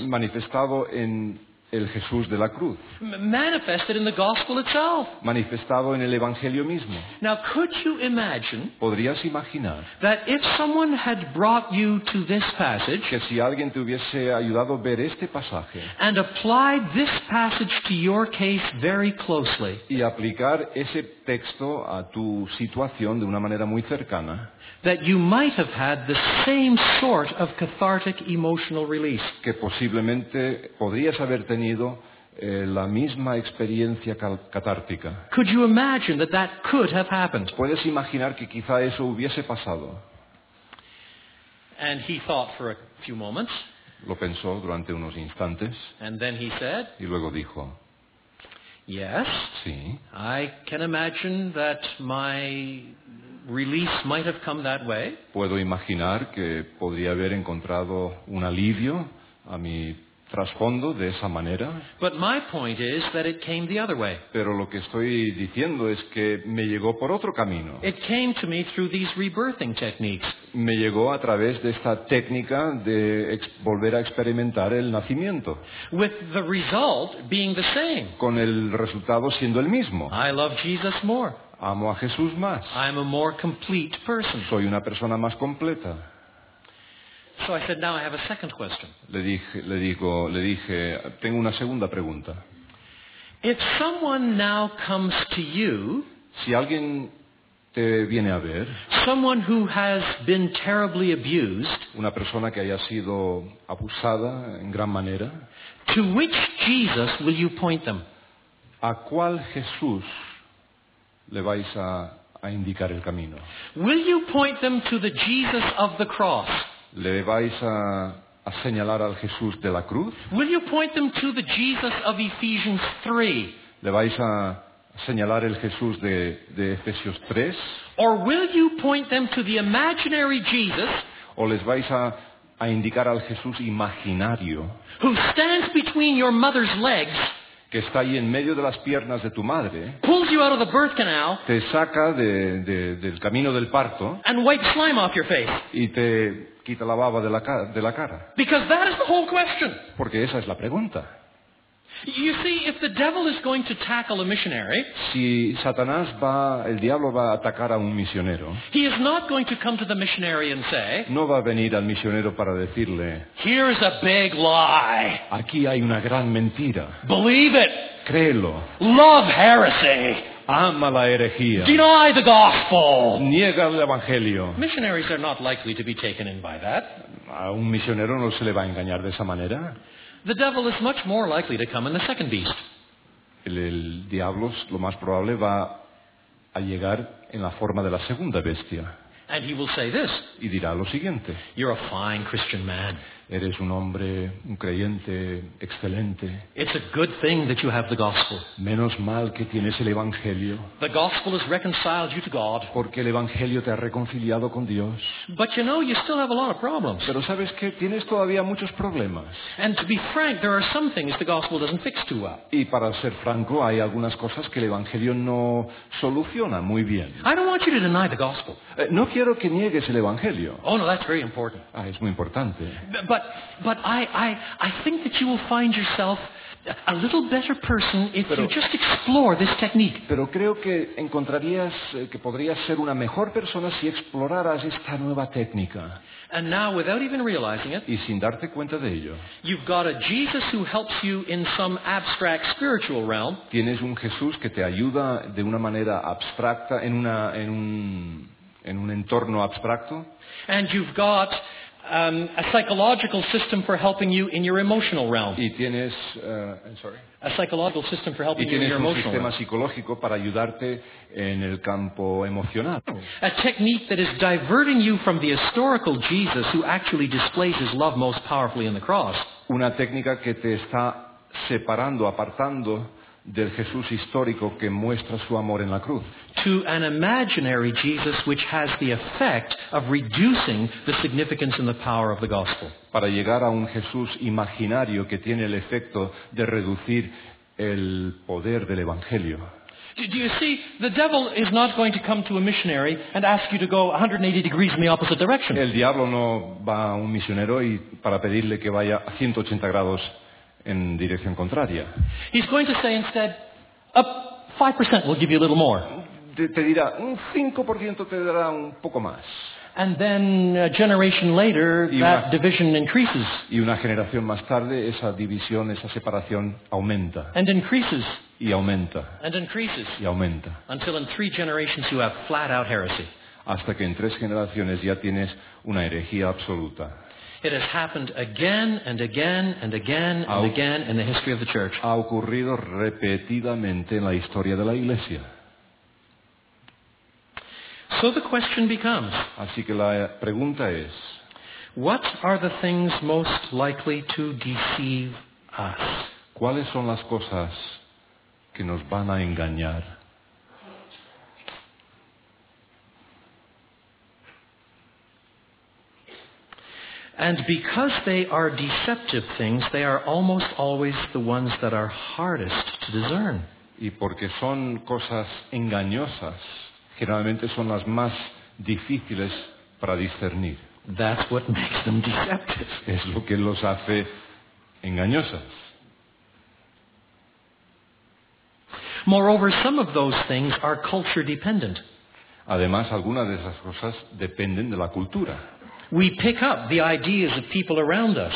en el Jesús de la cruz, Manifested in the gospel itself. manifestado en el Evangelio mismo. Now, could you imagine ¿Podrías imaginar that if someone had brought you to this passage que si alguien te hubiese ayudado a ver este pasaje and applied this passage to your case very closely, y aplicar ese texto a tu situación de una manera muy cercana, that you might have had the same sort of cathartic emotional release? que posiblemente podrías haber tenido la misma experiencia catártica? Could you imagine that that could have happened? ¿Puedes imaginar que quizá eso hubiese pasado? And he thought for a few moments, Lo pensó durante unos instantes and then he said, y luego dijo, yes, sí, I can imagine that my release might have come that way. puedo imaginar que podría haber encontrado un alivio a mi trasfondo de esa manera, But my point is that it came the other way. pero lo que estoy diciendo es que me llegó por otro camino. It came to me through these rebirthing techniques. Me llegó a través de esta técnica de volver a experimentar el nacimiento, With the result being the same. con el resultado siendo el mismo. I love Jesus more. Amo a Jesús más. I'm a more complete person. Soy una persona más completa. So I said, now I have a second question. Le dije, tengo una segunda pregunta. If someone now comes to you, Si alguien te viene a ver, someone who has been terribly abused, una persona que haya sido abusada en gran manera, to which Jesus will you point them? ¿a cuál Jesús le vais a indicar el camino? Will you point them to the Jesus of the cross? ¿Le vais a señalar al Jesús de la cruz? Will you point them to the Jesus of Ephesians 3? ¿Le vais a señalar el Jesús de Efesios 3? Or will you point them to the imaginary Jesus ¿O les vais a indicar al Jesús imaginario who stands between your mother's legs, que está ahí en medio de las piernas de tu madre, pulls you out of the birth canal, te saca del camino del parto and wipes slime off your face? y te quita la baba de la cara? Because that is the whole question. Porque esa es la pregunta. You see, if the devil is going to tackle a missionary, Si el diablo va a atacar a un misionero, he is not going to come to the missionary and say, no va a venir al misionero para decirle, here's a big lie. aquí hay una gran mentira, Believe it. créelo, Love heresy. ama la herejía, Deny the gospel. niega el evangelio. Missionaries are not likely to be taken in by that. A un misionero no se le va a engañar de esa manera. The devil is much more likely to come in the second beast. El diablo, lo más probable, va a llegar en la forma de la segunda bestia. And he will say this, Y dirá lo siguiente: "You're a fine Christian man. eres un hombre, un creyente excelente. It's a good thing that you have the gospel. Menos mal que tienes el Evangelio, The gospel has reconciled you to God. porque el Evangelio te ha reconciliado con Dios. But you know, you still have a lot of problems. Pero sabes que tienes todavía muchos problemas. And to be frank, there are some things the gospel doesn't fix too well. Y para ser franco, hay algunas cosas que el Evangelio no soluciona muy bien. I don't want you to deny the gospel. No quiero que niegues el Evangelio. Oh no, that's very important. Es muy importante. But I think that you will find yourself a little better person if you just explore this technique. Pero creo que encontrarías que podrías ser una mejor persona si exploraras esta nueva técnica. And now, without even realizing it, Y sin darte cuenta de ello, you've got a Jesus who helps you in some abstract spiritual realm, tienes un Jesús que te ayuda de una manera abstracta en un entorno abstracto. and you've got a psychological system for helping you in your emotional realm. Y tienes, A psychological system for helping y you in tienes your un emotional sistema realm. psicológico para ayudarte en el campo emocional. A technique that is diverting you from the historical Jesus who actually displays his love most powerfully in the cross. Una técnica que te está separando, apartando del Jesús histórico que muestra su amor en la cruz, To an imaginary Jesus which has the effect of reducing the significance and the power of the gospel. para llegar a un Jesús imaginario que tiene el efecto de reducir el poder del Evangelio. Do you see, the devil is not going to come to a missionary and ask you to go 180 degrees in the opposite direction. El diablo no va a un misionero y para pedirle que vaya a 180 grados en dirección contraria. He's going to say instead, up 5% will give you a little more. Te dirá, un 5% te dará un poco más. And then a generation later, that division increases Y una generación más tarde, esa división, esa separación aumenta. and increases Y aumenta. and increases Y aumenta. until in 3 generations you have flat out heresy. Hasta que en 3 generaciones ya tienes una herejía absoluta. It has happened again and again and again and again in the history of the church. Ha ocurrido repetidamente en la historia de la Iglesia. So the question becomes, Así que la pregunta es, what are the things most likely to deceive us? ¿cuáles son las cosas que nos van a engañar? And because they are deceptive things, they are almost always the ones that are hardest to discern. Y porque son cosas engañosas, generalmente son las más difíciles para discernir. That's what makes them deceptive. Es lo que los hace engañosas. Moreover, some of those things are culture dependent. Además, algunas de esas cosas dependen de la cultura. We pick up the ideas of people around us.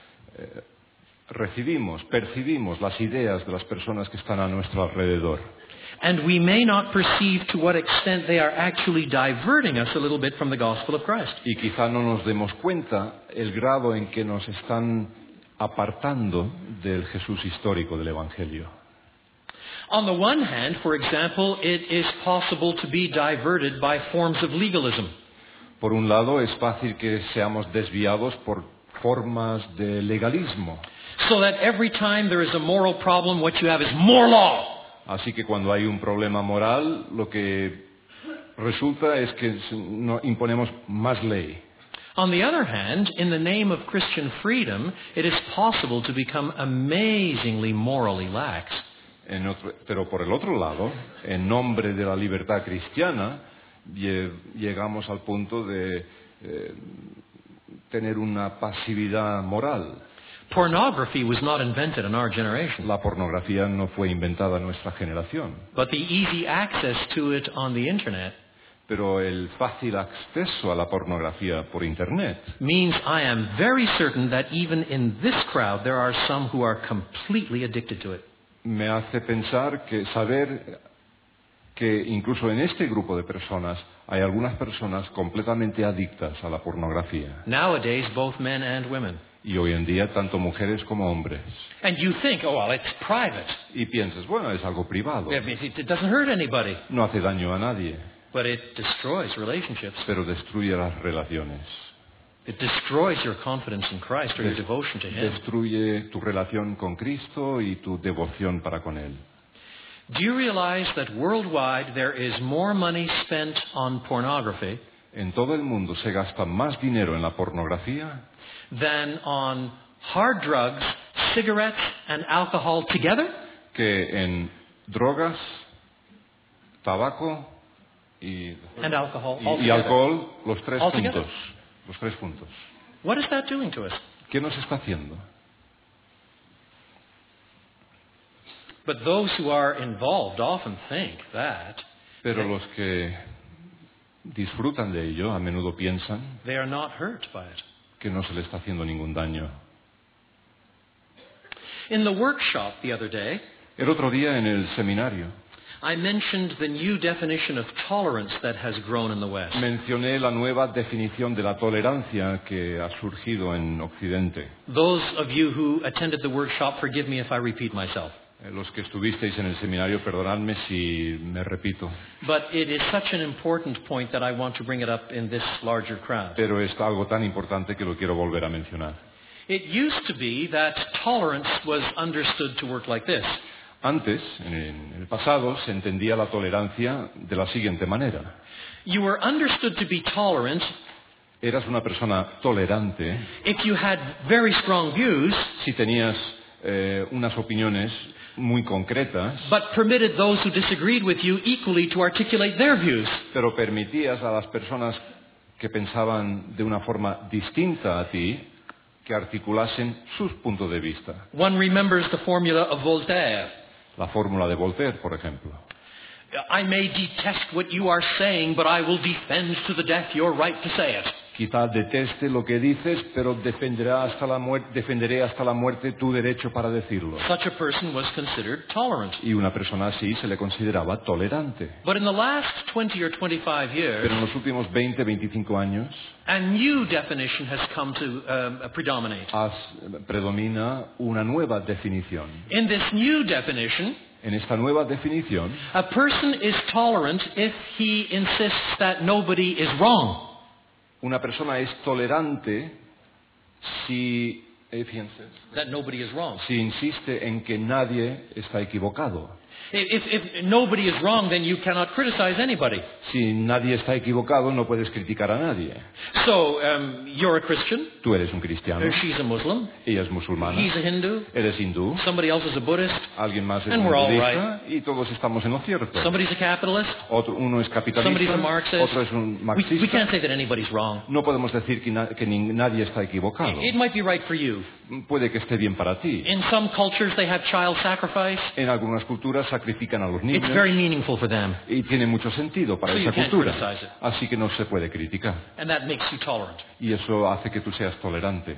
Percibimos las ideas de las personas que están a nuestro alrededor. And we may not perceive to what extent they are actually diverting us a little bit from the gospel of Christ. Y quizá no nos demos cuenta el grado en que nos están apartando del Jesús histórico del Evangelio. On the one hand, for example, it is possible to be diverted by forms of legalism. Por un lado, es fácil que seamos desviados por formas de legalismo. So that every time there is a moral problem, what you have is more law. Así que cuando hay un problema moral, lo que resulta es que imponemos más ley. On the other hand, in the name of Christian freedom, it is possible to become amazingly morally lax. Pero por el otro lado, en nombre de la libertad cristiana, llegamos al punto de tener una pasividad moral. Pornography was not invented in our generation. La pornografía no fue inventada en nuestra generación. But the easy access to it on the internet Pero el fácil acceso a la pornografía por Internet means I am very certain that even in this crowd there are some who are completely addicted to it. me hace pensar saber que incluso en este grupo de personas hay algunas personas completamente adictas a la pornografía. Nowadays, both men and women. Y hoy en día, tanto mujeres como hombres. And you think, oh, well, it's private. Y piensas, bueno, es algo privado. It doesn't hurt anybody. No hace daño a nadie, But it destroys relationships. pero destruye las relaciones. It destroys your confidence in Christ or your devotion to Him. Destruye tu relación con Cristo y tu devoción para con Él. Do you realize that worldwide there is more money spent on pornography En todo el mundo se gasta más dinero en la pornografía than on hard drugs, cigarettes, and alcohol together? que en drogas, tabaco y And alcohol y altogether. alcohol, los tres Altogether. puntos. Los tres puntos. What is that doing to us? ¿Qué nos está haciendo? But those who are involved often think that Pero los que disfrutan de ello a menudo piensan they are not hurt by it. que no se le está haciendo ningún daño. In the workshop the other day, El otro día en el seminario I mentioned the new definition of tolerance that has grown in the West. mencioné la nueva definición de la tolerancia que ha surgido en Occidente. Those of you who attended the workshop, forgive me if I repeat myself. Los que estuvisteis en el seminario, perdonadme si me repito, But it is such an important point that I want to bring it up in this larger crowd. pero es algo tan importante que lo quiero volver a mencionar. It used to be that tolerance was understood to work like this. Antes, en el pasado, se entendía la tolerancia de la siguiente manera. You were understood to be tolerant Eras una persona tolerante if you had very strong views, si tenías unas opiniones muy concretas, but permitted those who disagreed with you equally to articulate their views. pero permitías a las personas que pensaban de una forma distinta a ti que articulasen sus puntos de vista. One remembers the formula of Voltaire. La fórmula de Voltaire, por ejemplo. I may detest what you are saying, but I will defend to the death your right to say it. Quizá deteste lo que dices, pero defenderé hasta la muerte tu derecho para decirlo. Such a person was considered tolerant. Y una persona así se le consideraba tolerante. But in the last 20 or 25 years, Pero en los últimos 20, 25 años a new definition has come to predominate. predomina una nueva definición. In this new definition, En esta nueva definición, a person is tolerant if he insists that nobody is wrong. una persona es tolerante si That nobody is wrong. insiste en que nadie está equivocado. If nobody is wrong, then you cannot criticize anybody. Si nadie está equivocado, no puedes criticar a nadie. So, you're a Christian, Tú eres un cristiano, she's a Muslim, ella es musulmana, he's a Hindu, eres hindú, somebody else is a Buddhist, alguien más es And we're all budista, y todos estamos en lo cierto. somebody's a capitalist, Uno es somebody's capitalista, a Marxist. otro es un We marxista. can't say that anybody's wrong. No podemos decir que nadie está equivocado. It might be right for you. Puede que esté bien para ti. In some cultures, they have child sacrifice. En algunas culturas sacrifican a los niños It's very meaningful for them, y tiene mucho sentido para So you esa can't cultura. criticize it. Así que no se puede criticar. and that makes you tolerant. Y eso hace que tú seas tolerante.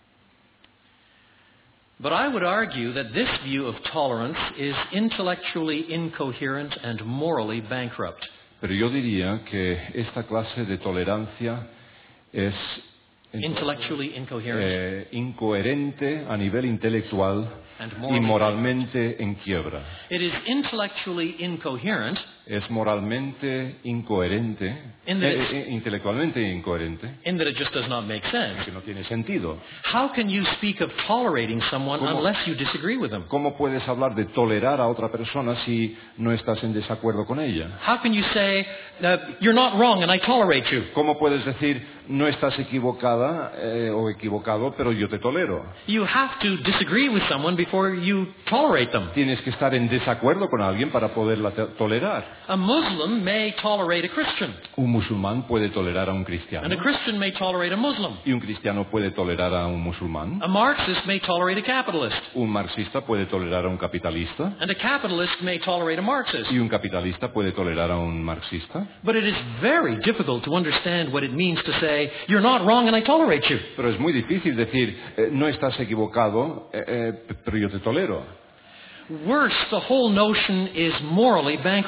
But I would argue that this view of tolerance is intellectually incoherent and morally bankrupt. Pero yo diría que esta clase de tolerancia es Intellectually incoherent incoherente a nivel intelectual and y morally moralmente en quiebra. It is intellectually incoherent Es moralmente incoherente, intelectualmente incoherente, in that it just does not make sense. que no tiene sentido. How can you speak of tolerating someone ¿Cómo? unless you disagree with them? ¿Cómo puedes hablar de tolerar a otra persona si no estás en desacuerdo con ella? How can you say, you're not wrong and I tolerate you? ¿Cómo puedes decir, no estás equivocada o equivocado, pero yo te tolero? You have to disagree with someone before you tolerate them. Tienes que estar en desacuerdo con alguien para poderla tolerar. A Muslim may tolerate a Christian, Un musulmán puede tolerar a un and cristiano. a Christian may tolerate a Muslim. Y un cristiano puede tolerar a un musulmán. A Marxist may tolerate a capitalist, Un marxista puede tolerar a un capitalista. and a capitalist may tolerate a Marxist. Y un capitalista puede tolerar a un marxista. But it is very difficult to understand what it means to say, you're not wrong and I tolerate you. Pero es muy difícil decir, no estás equivocado, pero yo te tolero. Worse, the whole notion is morally bankrupt.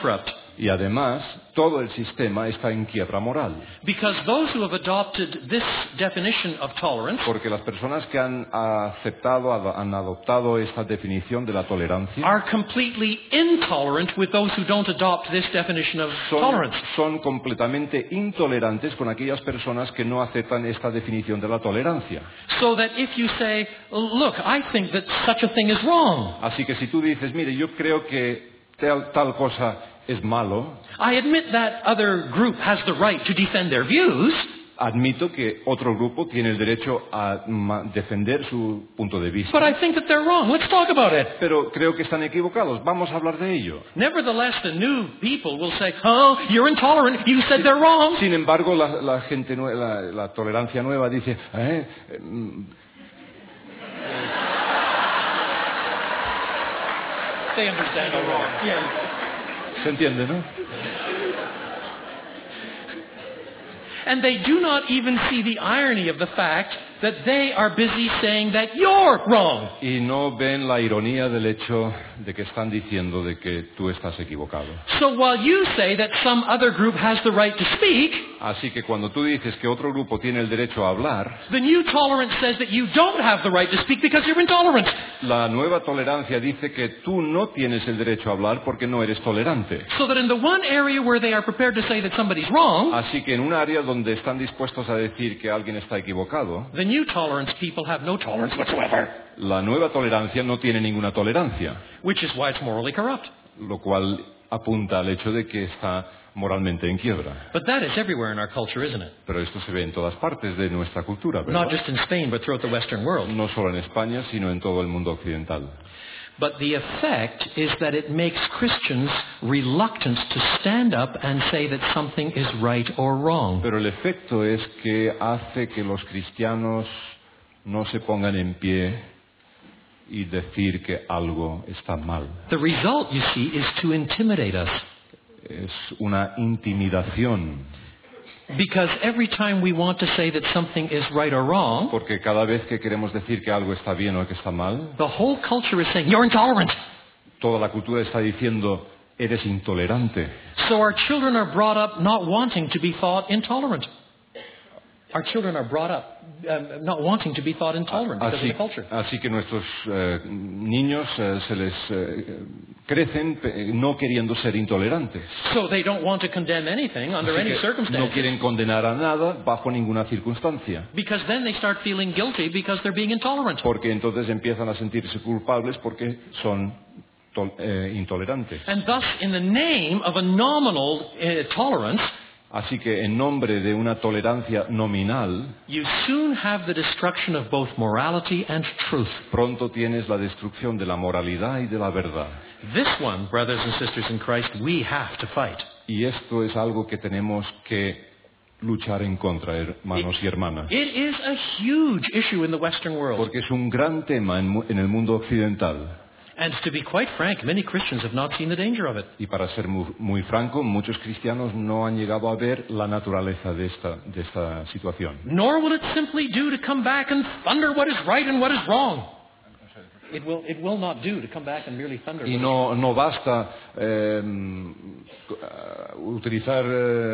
Y además, todo el sistema está en quiebra moral. Because those who have adopted this definition of tolerance Porque las personas que han adoptado esta definición de la tolerancia are completely intolerant with those who don't adopt this definition of tolerance. son completamente intolerantes con aquellas personas que no aceptan esta definición de la tolerancia. So that if you say, look, I think that such a thing is wrong. Así que si tú dices, mire, yo creo que tal cosa es malo, I admit that other group has the right to defend their views. admito que otro grupo tiene el derecho a defender su punto de vista. But I think that they're wrong. Let's talk about it. Pero creo que están equivocados. Vamos a hablar de ello. Nevertheless, the new people will say, oh, you're intolerant. You said they're wrong. Sin embargo, la gente la tolerancia nueva dice, They understand they're wrong. Yeah. ¿se entiende, no? And they do not even see the irony of the fact that they are busy saying that you're wrong. Y no ven la ironía del hecho de que están diciendo de que tú estás equivocado. So while you say that some other group has the right to speak, Así que cuando tú dices que otro grupo tiene el derecho a hablar, the new tolerance says that you don't have the right to speak because you're intolerant. la nueva tolerancia dice que tú no tienes el derecho a hablar porque no eres tolerante. So that in the one area where they are prepared to say that somebody's wrong, Así que en un área donde están dispuestos a decir que alguien está equivocado, the new tolerance people have no tolerance whatsoever, la nueva tolerancia no tiene ninguna tolerancia, which is why it's morally corrupt. lo cual apunta al hecho de que está moralmente en quiebra. But that is everywhere in our culture, isn't it? Pero esto se ve en todas partes de nuestra cultura, ¿verdad? Not just in Spain, but throughout the Western world. No solo en España, sino en todo el mundo occidental. But the effect is that it makes Christians reluctant to stand up and say that something is right or wrong. Pero el efecto es que hace que los cristianos no se pongan en pie y decir que algo está mal. The result, you see, is to intimidate us. Es una intimidación, Because every time we want to say that something is right or wrong, porque cada vez que queremos decir que algo está bien o que está mal, the whole culture is saying, you're intolerant. toda la cultura está diciendo, eres intolerante. So our children are brought up not wanting to be thought intolerant. Our children are brought up not wanting to be thought intolerant because of the culture. Así que nuestros niños se les crecen no queriendo ser intolerantes. So they don't want to condemn anything under Así any que no circumstances. quieren condenar a nada bajo ninguna circunstancia. Because then they start feeling guilty because they're being intolerant. Porque entonces empiezan a sentirse culpables porque son intolerantes. And thus, in the name of a nominal tolerance, Así que en nombre de una tolerancia nominal, you soon have the destruction of both morality and truth. pronto tienes la destrucción de la moralidad y de la verdad. This one, brothers and sisters in Christ, we have to fight. Y esto es algo que tenemos que luchar en contra, hermanos y hermanas. It is a huge issue in the Western world. Porque es un gran tema en el mundo occidental. And to be quite frank, many Christians have not seen the danger of it. Y para ser muy franco, muchos cristianos no han llegado a ver la naturaleza de esta situación. Nor will it simply do to come back and thunder what is right and what is wrong. It will not do to come back and merely thunder. Y no basta utilizar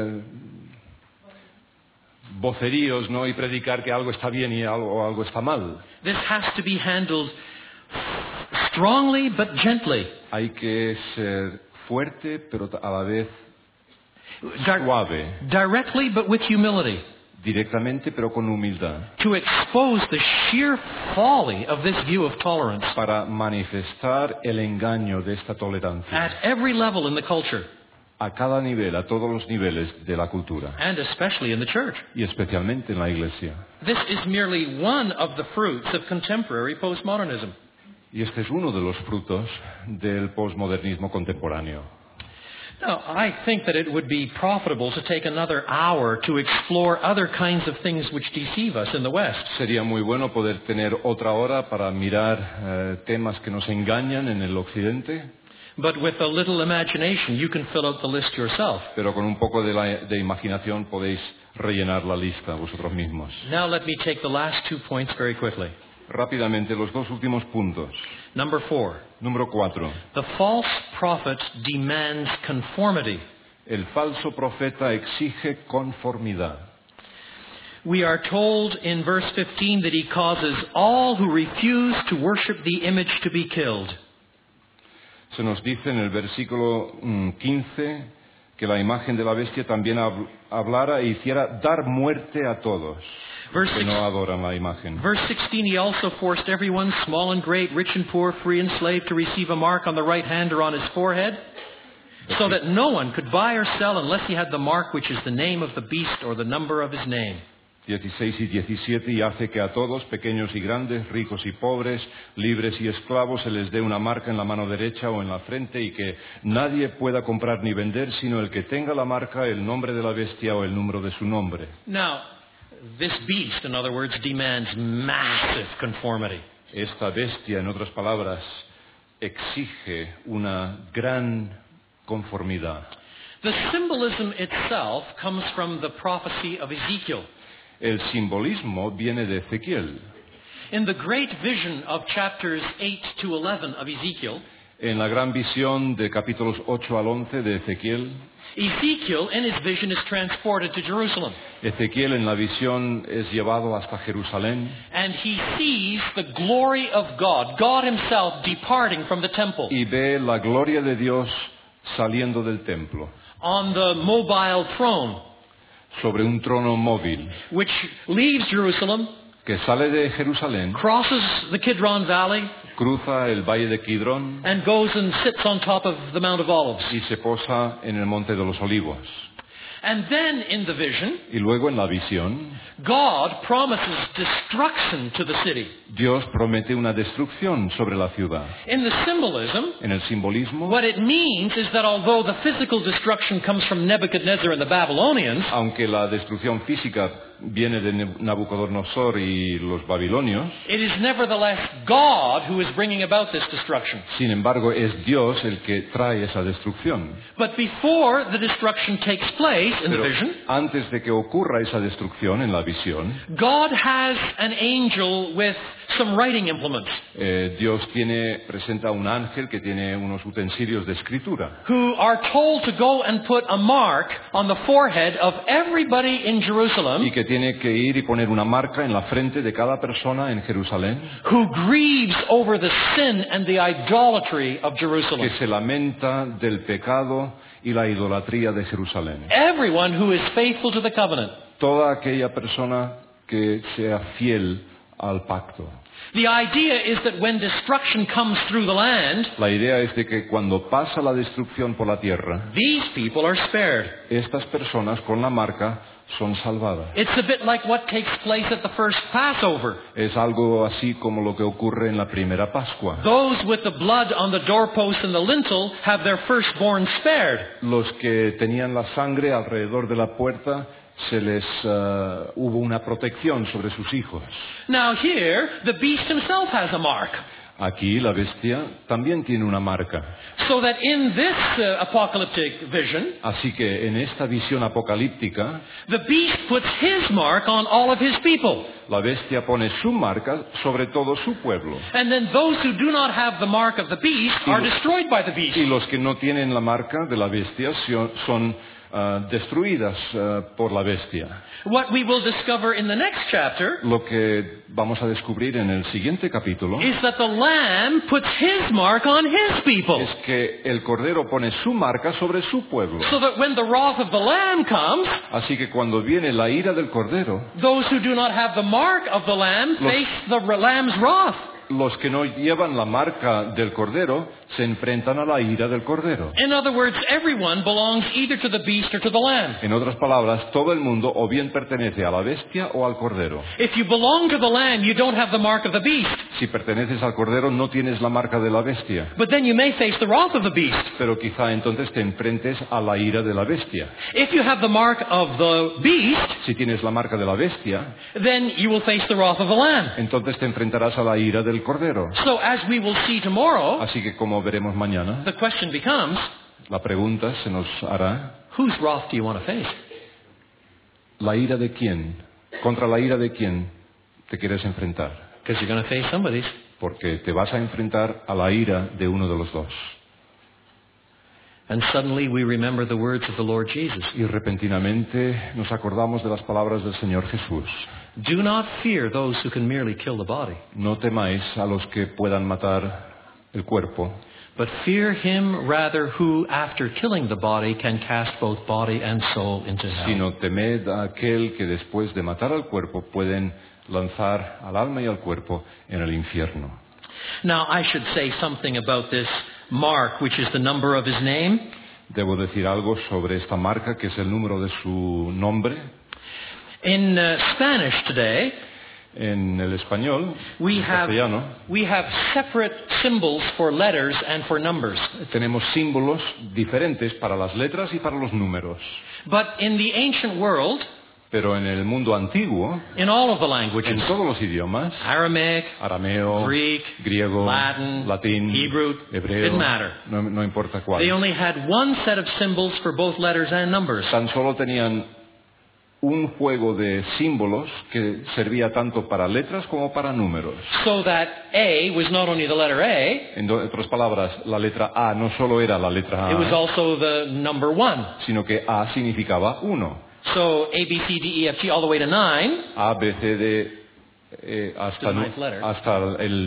voceríos, ¿no? Y predicar que algo está bien y algo está mal. This has to be handled strongly but gently. Hay que ser fuerte, pero a la vez suave. Directly but with humility. Directamente, pero con humildad. To expose the sheer folly of this view of tolerance. Para manifestar el engaño de esta tolerancia. At every level in the culture. A cada nivel, a todos los niveles de la cultura. And especially in the church. Y especialmente en la iglesia. This is merely one of the fruits of contemporary postmodernism. Y este es uno de los frutos del posmodernismo contemporáneo. Now, I think that it would be profitable to take another hour to explore other kinds of things which deceive us in the West. Sería muy bueno poder tener otra hora para mirar temas que nos engañan en el occidente. But with a little imagination, you can fill out the list yourself. Pero con un poco de imaginación podéis rellenar la lista vosotros mismos. Now let me take the last 2 points very quickly. rápidamente los dos últimos puntos. Number 4. Número 4. The false prophet demands conformity. El falso profeta exige conformidad. We are told in verse 15 that he causes all who refuse to worship the image to be killed. Se nos dice en el versículo 15 que la imagen de la bestia también hablara e hiciera dar muerte a todos los que no adoran la imagen. Verse 16, he also forced everyone, small and great, rich and poor, free and slave, to receive a mark on the right hand or on his forehead, so that no one could buy or sell unless he had the mark which is the name of the beast or the number of his name. 16 y 17, y hace que a todos, pequeños y grandes, ricos y pobres, libres y esclavos, se les dé una marca en la mano derecha o en la frente, y que nadie pueda comprar ni vender, sino el que tenga la marca, el nombre de la bestia o el número de su nombre. Now, this beast, in other words, demands massive conformity. Esta bestia, en otras palabras, exige una gran conformidad. The symbolism itself comes from the prophecy of Ezekiel. El simbolismo viene de Ezequiel. In the great vision of chapters 8 to 11 of Ezekiel, En la gran visión de capítulos 8 al 11 de Ezequiel, Ezekiel in his vision is transported to Jerusalem. Ezequiel en la visión es llevado hasta Jerusalén And he sees the glory of God, God himself departing from the temple, y ve la gloria de Dios saliendo del templo on the mobile throne, sobre un trono móvil which leaves Jerusalem, que sale de Jerusalén, crosses the Kidron Valley, cruza el valle de Kidrón and goes and sits on top of the Mount of Olives. y se posa en el monte de los olivos. And then in the vision, Y luego en la visión, God promises destruction to the city. Dios promete una destrucción sobre la ciudad. In the symbolism, En el simbolismo, what it means is that although the physical destruction comes from Nebuchadnezzar and the Babylonians, aunque la destrucción física viene de Nabucodonosor y los babilonios, it is nevertheless God who is bringing about this destruction. sin embargo es Dios el que trae esa destrucción. But before the destruction takes place in the Pero vision, antes de que ocurra esa destrucción en la visión, God has an angel with some writing implements Dios presenta un ángel que tiene unos utensilios de escritura who are told to go and put a mark on the forehead of everybody in y Jerusalem que tiene que ir y poner una marca en la frente de cada persona en Jerusalén who grieves over the sin and the idolatry of que Jerusalem. se lamenta del pecado y la idolatría de Jerusalén. Everyone who is faithful to the covenant. Toda aquella persona que sea fiel al pacto. The idea is that when destruction comes through the land, La idea es de que cuando pasa la destrucción por la tierra, these people are spared. estas personas con la marca son salvadas. It's a bit like what takes place at the first Passover. Es algo así como lo que ocurre en la primera Pascua. Those with the blood on the doorpost and the lintel have their firstborn spared. Los que tenían la sangre alrededor de la puerta hubo una protección sobre sus hijos. Now here, the beast himself has a mark. Aquí la bestia también tiene una marca. So that in this apocalyptic vision, Así que en esta visión apocalíptica, the beast puts his mark on all of his people. la bestia pone su marca sobre todo su pueblo. And then those who do not have the mark of the beast are destroyed by the beast. Y los que no tienen la marca de la bestia son destruidas por la bestia. What we will discover in the next chapter Lo que vamos a descubrir en el siguiente capítulo is that the Lamb puts his mark on his people. es que el Cordero pone su marca sobre su pueblo. So that when the wrath of the Lamb comes, Así que cuando viene la ira del Cordero, those who do not have the mark of the Lamb face the Lamb's wrath. los que no llevan la marca del Cordero se enfrentan a la ira del Cordero. In other words, everyone belongs either to the beast or to the Lamb. En otras palabras, todo el mundo o bien pertenece a la bestia o al Cordero. If you belong to the Lamb, you don't have the mark of the beast. Si perteneces al Cordero, no tienes la marca de la bestia. But then you may face the wrath of the beast. Pero quizá entonces te enfrentes a la ira de la bestia. If you have the mark of the beast, Si tienes la marca de la bestia, then you will face the wrath of the Lamb. entonces te enfrentarás a la ira del Cordero. So as we will see tomorrow, Así que como veremos mañana, the question becomes, la pregunta se nos hará, whose wrath do you want to face? ¿la ira de quién? ¿Contra la ira de quién te quieres enfrentar? Because you're going to face somebody's. porque te vas a enfrentar a la ira de uno de los dos. And suddenly we remember the words of the Lord Jesus. Y repentinamente nos acordamos de las palabras del Señor Jesús. Do not fear those who can merely kill the body, No temáis a los que puedan matar el cuerpo, but fear him rather who, after killing the body, can cast both body and soul into hell. sino temed a aquel que después de matar al cuerpo pueden lanzar al alma y al cuerpo en el infierno. Now, I should say something about this mark, which is the number of his name. Debo decir algo sobre esta marca, que es el número de su nombre. In Spanish today, En el español, we en have castellano, separate symbols for letters and for numbers. tenemos símbolos diferentes para las letras y para los números. But in the ancient world, Pero en el mundo antiguo, in all of the languages, en todos los idiomas, Aramaic, arameo, Greek, griego, Latin, latín, Hebrew, hebreo, didn't matter. no importa cuál. They only had one set of symbols for both letters and numbers. Tan solo tenían un juego de símbolos que servía tanto para letras como para números. So that A was not only the letter A, En otras palabras, la letra A no solo era la letra it was A, also the number 1. sino que A significaba 1. So A, B, C, D, E, F, G, all the way to 9, A, B, C, D, The ninth letter. hasta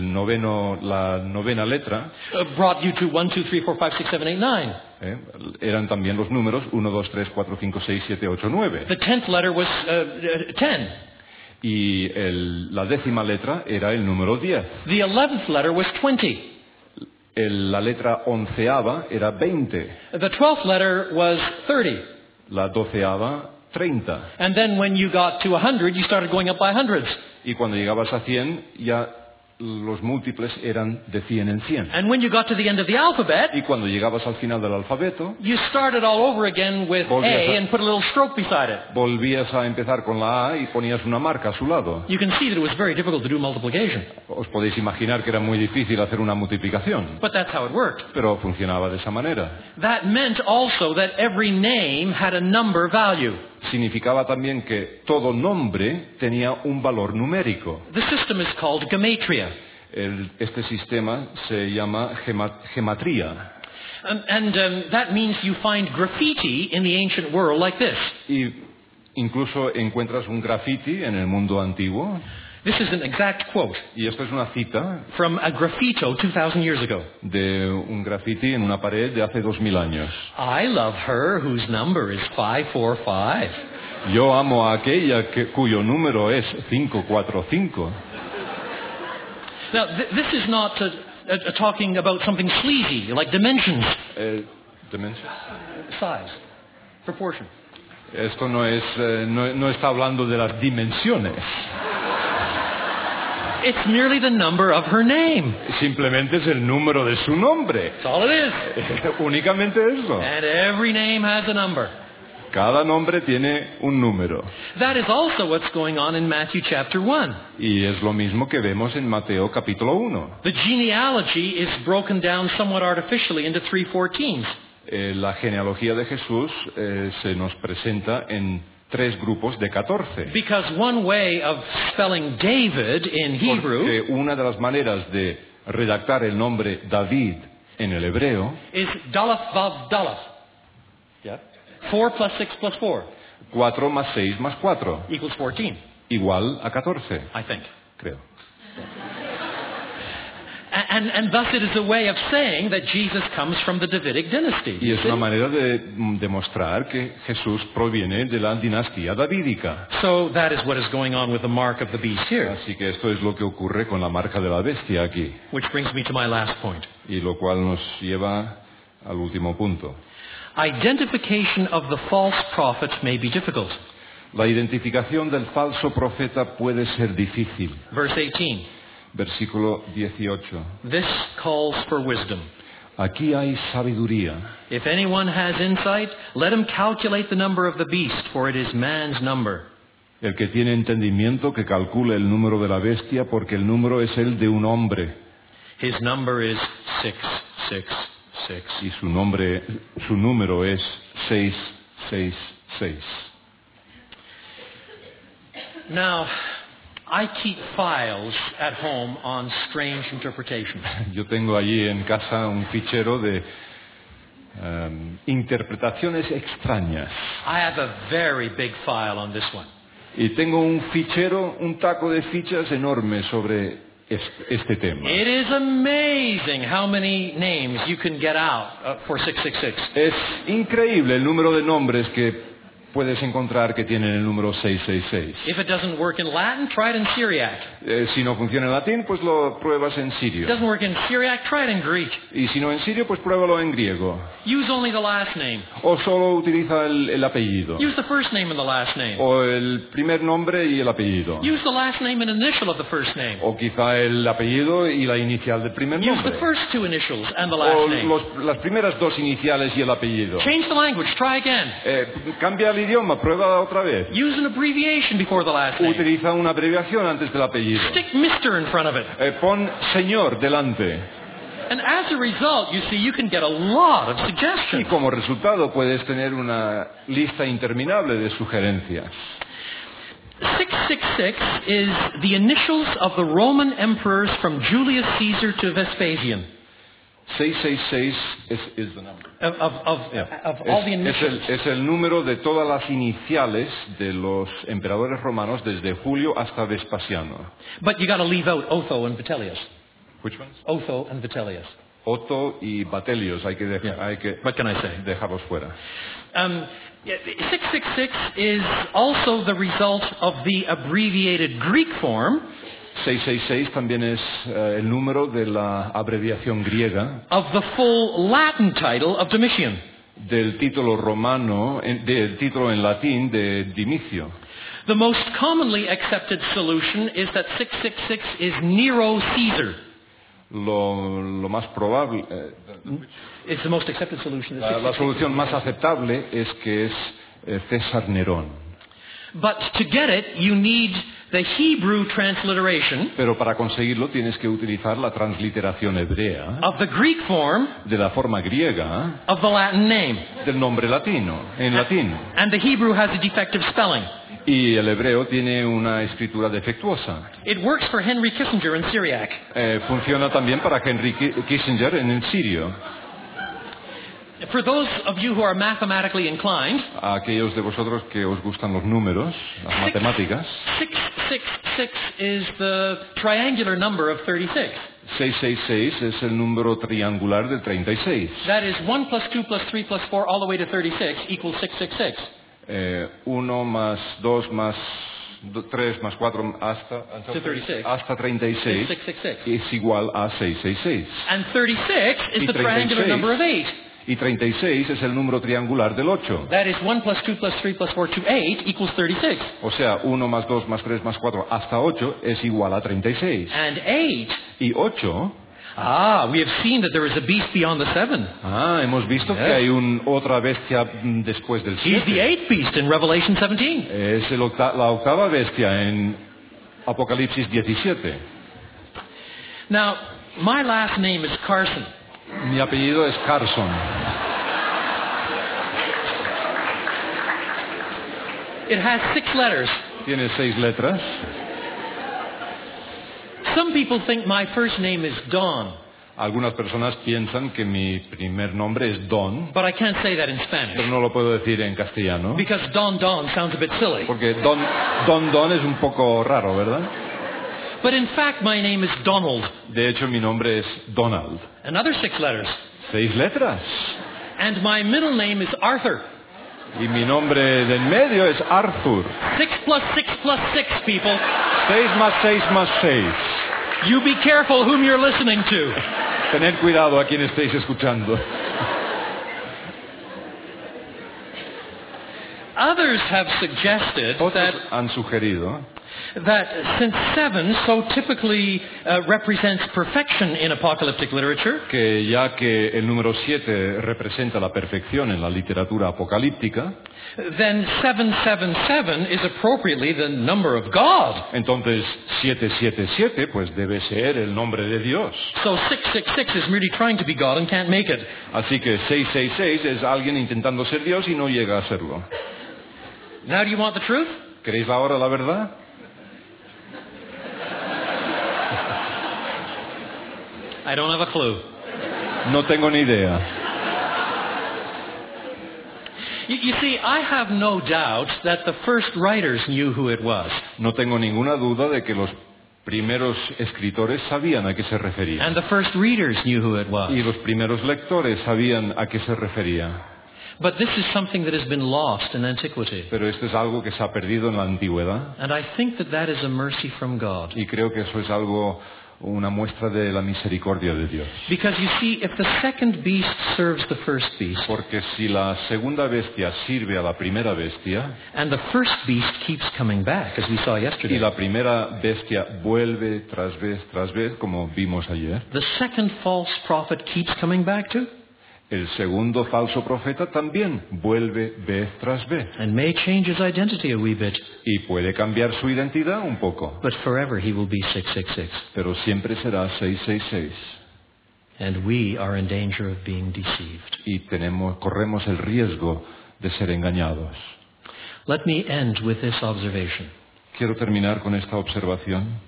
la novena letra, brought you to 1, 2, 3, 4, 5, 6, 7, 8, 9. eran también los números 1, 2, 3, 4, 5, 6, 7, 8, 9. The 10th letter was 10. Y la décima letra era el número 10. The 11th letter was 20. La letra onceava era 20. The 12th letter was 30. La doceava, 30. And then when you got to 100, you started going up by hundreds. Y cuando llegabas a 100, ya los múltiples eran de 100 en 100. And when you got to the end of the alphabet, Y cuando llegabas al final del alfabeto, you started all over again with A and put a little stroke beside it. volvías a empezar con la A y ponías una marca a su lado. You can see that it was very difficult to do multiplication. Os podéis imaginar que era muy difícil hacer una multiplicación, But that's how it worked. pero funcionaba de esa manera. That meant also that every name had a number value. Significaba también que todo nombre tenía un valor numérico. The system is called gematria. Este sistema se llama gematría. That means you find graffiti in the ancient world like this. Y incluso encuentras un graffiti en el mundo antiguo. This is an exact quote Y esto es una cita from a graffito 2,000 years ago. de un graffiti en una pared de hace 2000 años. I love her whose number is 545. Yo amo a aquella cuyo número es 545. Now, this is not talking about something sleazy, like dimensions, ¿Dimensions? size, proportion. Esto no está hablando de las dimensiones. It's merely the number of her name. Simplemente es el número de su nombre. That's all it is. Únicamente eso. And every name has a number. Cada nombre tiene un número. That is also what's going on in Matthew chapter 1. Y es lo mismo que vemos en Mateo capítulo 1. The genealogy is broken down somewhat artificially into 3 14s. La genealogía de Jesús se nos presenta en 3 grupos de 14. Because one way of spelling David in Hebrew Porque una de las maneras de redactar el nombre David en el hebreo is Daleth Vav Daleth. Yeah. 4 plus 6 plus 4 4 más 6 más 4 equals 14, igual a 14, I think. creo. And thus it is a way of saying that Jesus comes from the Davidic dynasty. Y es una manera de demostrar que Jesús proviene de la dinastía davídica. So that is what is going on with the mark of the beast here. Así que esto es lo que ocurre con la marca de la bestia aquí. Which brings me to my last point. Y lo cual nos lleva al último punto. Identification of the false prophet may be difficult. La identificación del falso profeta puede ser difícil. Verse 18. Versículo 18. This calls for wisdom. Aquí hay sabiduría. If anyone has insight, let him calculate the number of the beast, for it is man's number. El que tiene entendimiento que calcule el número de la bestia, porque el número es el de un hombre. His number is 666. Y su número es 666. Now, I keep files at home on strange interpretations. Yo tengo allí en casa un fichero de interpretaciones extrañas. I have a very big file on this one. Y tengo un fichero, un taco de fichas enorme sobre este tema. It is amazing how many names you can get out for 666. Es increíble el número de nombres que puedes encontrar que tienen el número 666. If it doesn't work in Latin, try it in Syriac. Si no funciona en latín, pues lo pruebas en If sirio. it doesn't work in Syriac, try it in Greek. Y si no en sirio, pues pruébalo en griego. Use only the last name. O solo utiliza el apellido. Use the first name and the last name. O el primer nombre y el apellido. Use the last name and initial of the first name. O quizá el apellido y la inicial del primer Use nombre. the first two initials and the O last name. las primeras dos iniciales y el apellido. Change the language. Try again. Cambia el idioma, prueba otra vez. Use an abbreviation before the last name. Utiliza una abreviación antes del apellido. Stick Mr. in front of it. Pon señor delante. And as a result, you see, you can get a lot of Y suggestions. como resultado puedes tener una lista interminable de sugerencias. 666 is the initials of the Roman emperors from Julius Caesar to Vespasian. 666 is the number. Of all the initials. Es el número de todas las iniciales de los emperadores romanos desde Julio hasta Vespasiano. But you got to leave out Otho and Vitellius. Which ones? Otho and Vitellius. Otto y Batelios hay que What can I say? dejarlos fuera. 666 is also the result of the abbreviated Greek form 666 también es el número de la abreviación griega of the full Latin title of Domitian. del título romano, del título en latín de Dimicio. The most commonly accepted solution is that 666 is Nero Caesar. Lo más probable, It's the most accepted solution. Is la 666. solución más aceptable es que es César Nerón. But to get it, you need the Hebrew transliteration Pero para conseguirlo tienes que utilizar la transliteración hebrea of the Greek form de la forma griega of the Latin name. del nombre latino, en latín. And the Hebrew has a defective spelling. Y el hebreo tiene una escritura defectuosa. It works for Henry Kissinger in Syriac. Funciona también para Henry Kissinger en el sirio. For those of you who are mathematically inclined, A aquellos de vosotros que os gustan los números, las matemáticas, 666 is the triangular number of 36. 666 es el número triangular del 36. That is 1 plus 2 plus 3 plus 4 all the way to 36 equals 666. 1 más 2 más 3 más 4 To 36. hasta 36 666. es igual a 666. And 36 is Y the triangular 36. number of 8. Y 36 es el número triangular del 8. That is 1 plus 2 plus 3 plus 4 to 8 equals 36. O sea, 1 más 2 más 3 más 4 hasta 8 es igual a 36. And 8, Y 8, we have seen that there is a beast beyond the 7. hemos visto que Yes. hay otra bestia después del He's the 7. 8th beast in Revelation 17. Es la octava bestia en Apocalipsis 17. Now, my last name is Carson. Mi apellido es Carson. It has 6 letters. Tiene 6 letras. Some people think my first name is Don, Algunas personas piensan que mi primer nombre es Don, but I can't say that in pero Spanish no lo puedo decir en castellano. because Don sounds a bit silly. Porque Don es un poco raro, ¿verdad? But in fact, my name is Donald. De hecho, mi nombre es Donald. Another 6 letters. 6 letras. And my middle name is Arthur. Y mi nombre de en medio es Arthur. 6 plus 6 plus 6, people. 6 más 6 más 6. You be careful whom you're listening to. Tened cuidado a quien estéis escuchando. Others have suggested Otros han sugerido that since 7 so typically represents perfection in apocalyptic literature, que ya que el número 7 representa la perfección en la literatura apocalíptica, then 777 is appropriately the number of God. entonces 777 pues debe ser el nombre de Dios. So 666 is merely trying to be God and can't make it. Así que 666 es alguien intentando ser Dios y no llega a serlo. Now do you want the truth? ¿Queréis ahora la verdad? I don't have a clue. No tengo ni idea. You see, I have no doubt that the first writers knew who it was. No tengo ninguna duda de que los primeros escritores sabían a qué se refería. And the first readers knew who it was. Y los primeros lectores sabían a qué se refería. But this is something that has been lost in antiquity. Pero esto es algo que se ha perdido en la antigüedad. And I think that that is a mercy from God. Y creo que eso es algo, una muestra de la misericordia de Dios. Because you see, if the second beast serves the first beast, Porque si la segunda bestia sirve a la primera bestia, and the first beast keeps coming back, as we saw y yesterday, la primera bestia vuelve tras vez, como vimos ayer, the second false prophet keeps coming back too, el segundo falso profeta también vuelve vez tras vez. and may change his identity a wee bit, Y puede cambiar su identidad un poco, but forever he will be 666. pero siempre será 666. And we are in danger of being deceived. Y corremos el riesgo de ser engañados. Let me end with this observation. Quiero terminar con esta observación.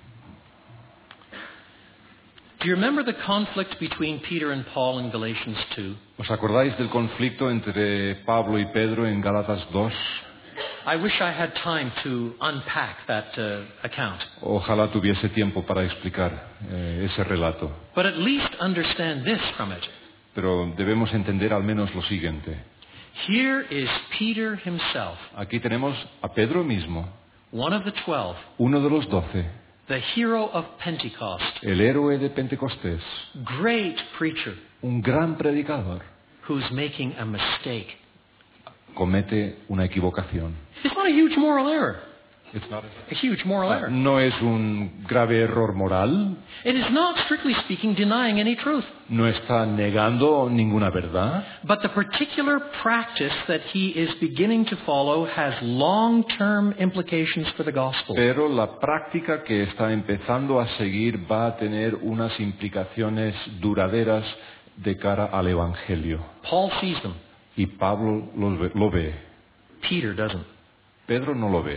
Do you remember the conflict between Peter and Paul in Galatians 2? ¿Os acordáis del conflicto entre Pablo y Pedro en Gálatas 2? I wish I had time to unpack that account. Ojalá tuviese tiempo para explicar ese relato. But at least understand this from it. Pero debemos entender al menos lo siguiente. Here is Peter himself, Aquí tenemos a Pedro mismo, one of the 12, uno de los 12, the hero of Pentecost, el héroe de Pentecostés, great preacher, un gran predicador, who's making a mistake. comete una equivocación. It's not a huge moral error. It's not A huge moral error. No es un grave error moral, It is not, strictly speaking, denying any truth. no está negando ninguna verdad, But the particular practice that he is beginning to follow has long-term implications for the gospel. pero la práctica que está empezando a seguir va a tener unas implicaciones duraderas de cara al Evangelio. Paul sees them. Y Pablo lo ve. Peter doesn't. Pedro no lo ve.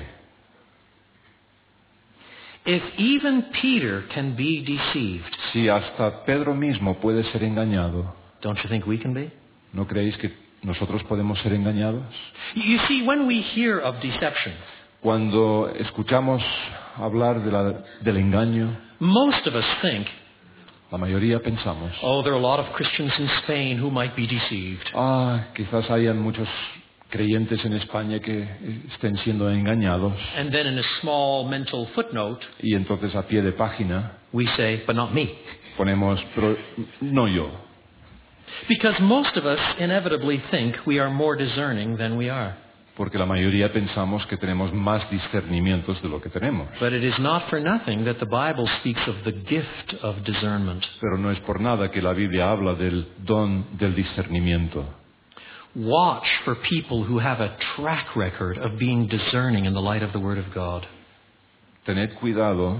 If even Peter can be deceived, Si hasta Pedro mismo puede ser engañado, don't you think we can be? ¿no creéis que nosotros podemos ser engañados? You see, when we hear of deception, Cuando escuchamos hablar del engaño, most of us think, la mayoría pensamos, oh, there are a lot of Christians in Spain who might be deceived. quizás hayan muchos creyentes en España que estén siendo engañados. And then in a small mental footnote, Y entonces a pie de página we say, but not me. ponemos, pero no yo. Because most of us inevitably think we are more discerning than we are. Porque la mayoría pensamos que tenemos más discernimientos de lo que tenemos. But it is not for nothing that the Bible speaks of the gift of discernment. Pero no es por nada que la Biblia habla del don del discernimiento. Watch for people who have a track record of being discerning in the light of the Word of God. Tened cuidado.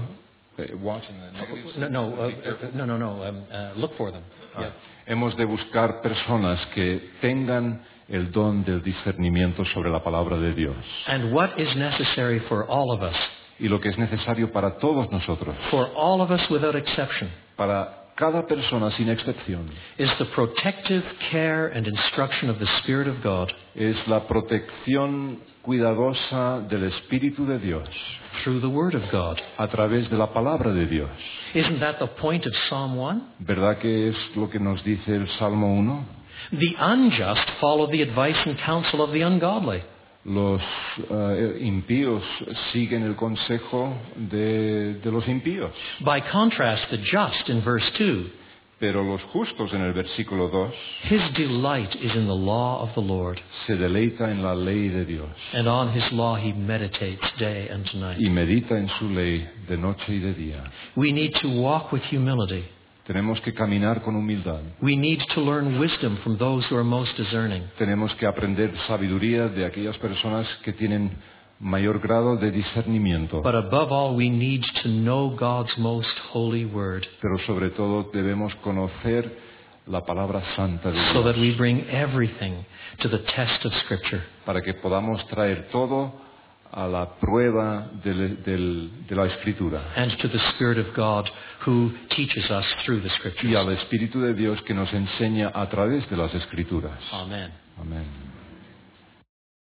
Look for them. Yeah. Hemos de buscar personas que tengan el don del discernimiento sobre la palabra de Dios. And what is necessary for all of us, Y lo que es necesario para todos nosotros, for all of us without exception, para cada persona sin excepción, is the protective care and instruction of the Spirit of God es la protección cuidadosa del Espíritu de Dios through the Word of God. a través de la palabra de Dios. Isn't that the point of Psalm 1? ¿Verdad que es lo que nos dice el Salmo 1? The unjust follow the advice and counsel of the ungodly. Los impíos siguen el consejo de los impíos. By contrast, the just in verse 2, Pero los justos en el versículo 2 his delight is in the law of the Lord, se deleita en la ley de Dios and on his law he meditates day and night. y medita en su ley de noche y de día. We need to walk with humility. Tenemos que caminar con humildad. We need to learn wisdom from those who are most discerning. Tenemos que aprender sabiduría de aquellas personas que tienen mayor grado de discernimiento. But above all, we need to know God's most holy word Pero sobre todo debemos conocer la palabra santa de so that we Dios bring everything to the test of Scripture. para que podamos traer todo a la prueba de la Escritura and to the Spirit of God who teaches us through the y Scriptures. al Espíritu de Dios que nos enseña a través de las Escrituras. Amen. Amén.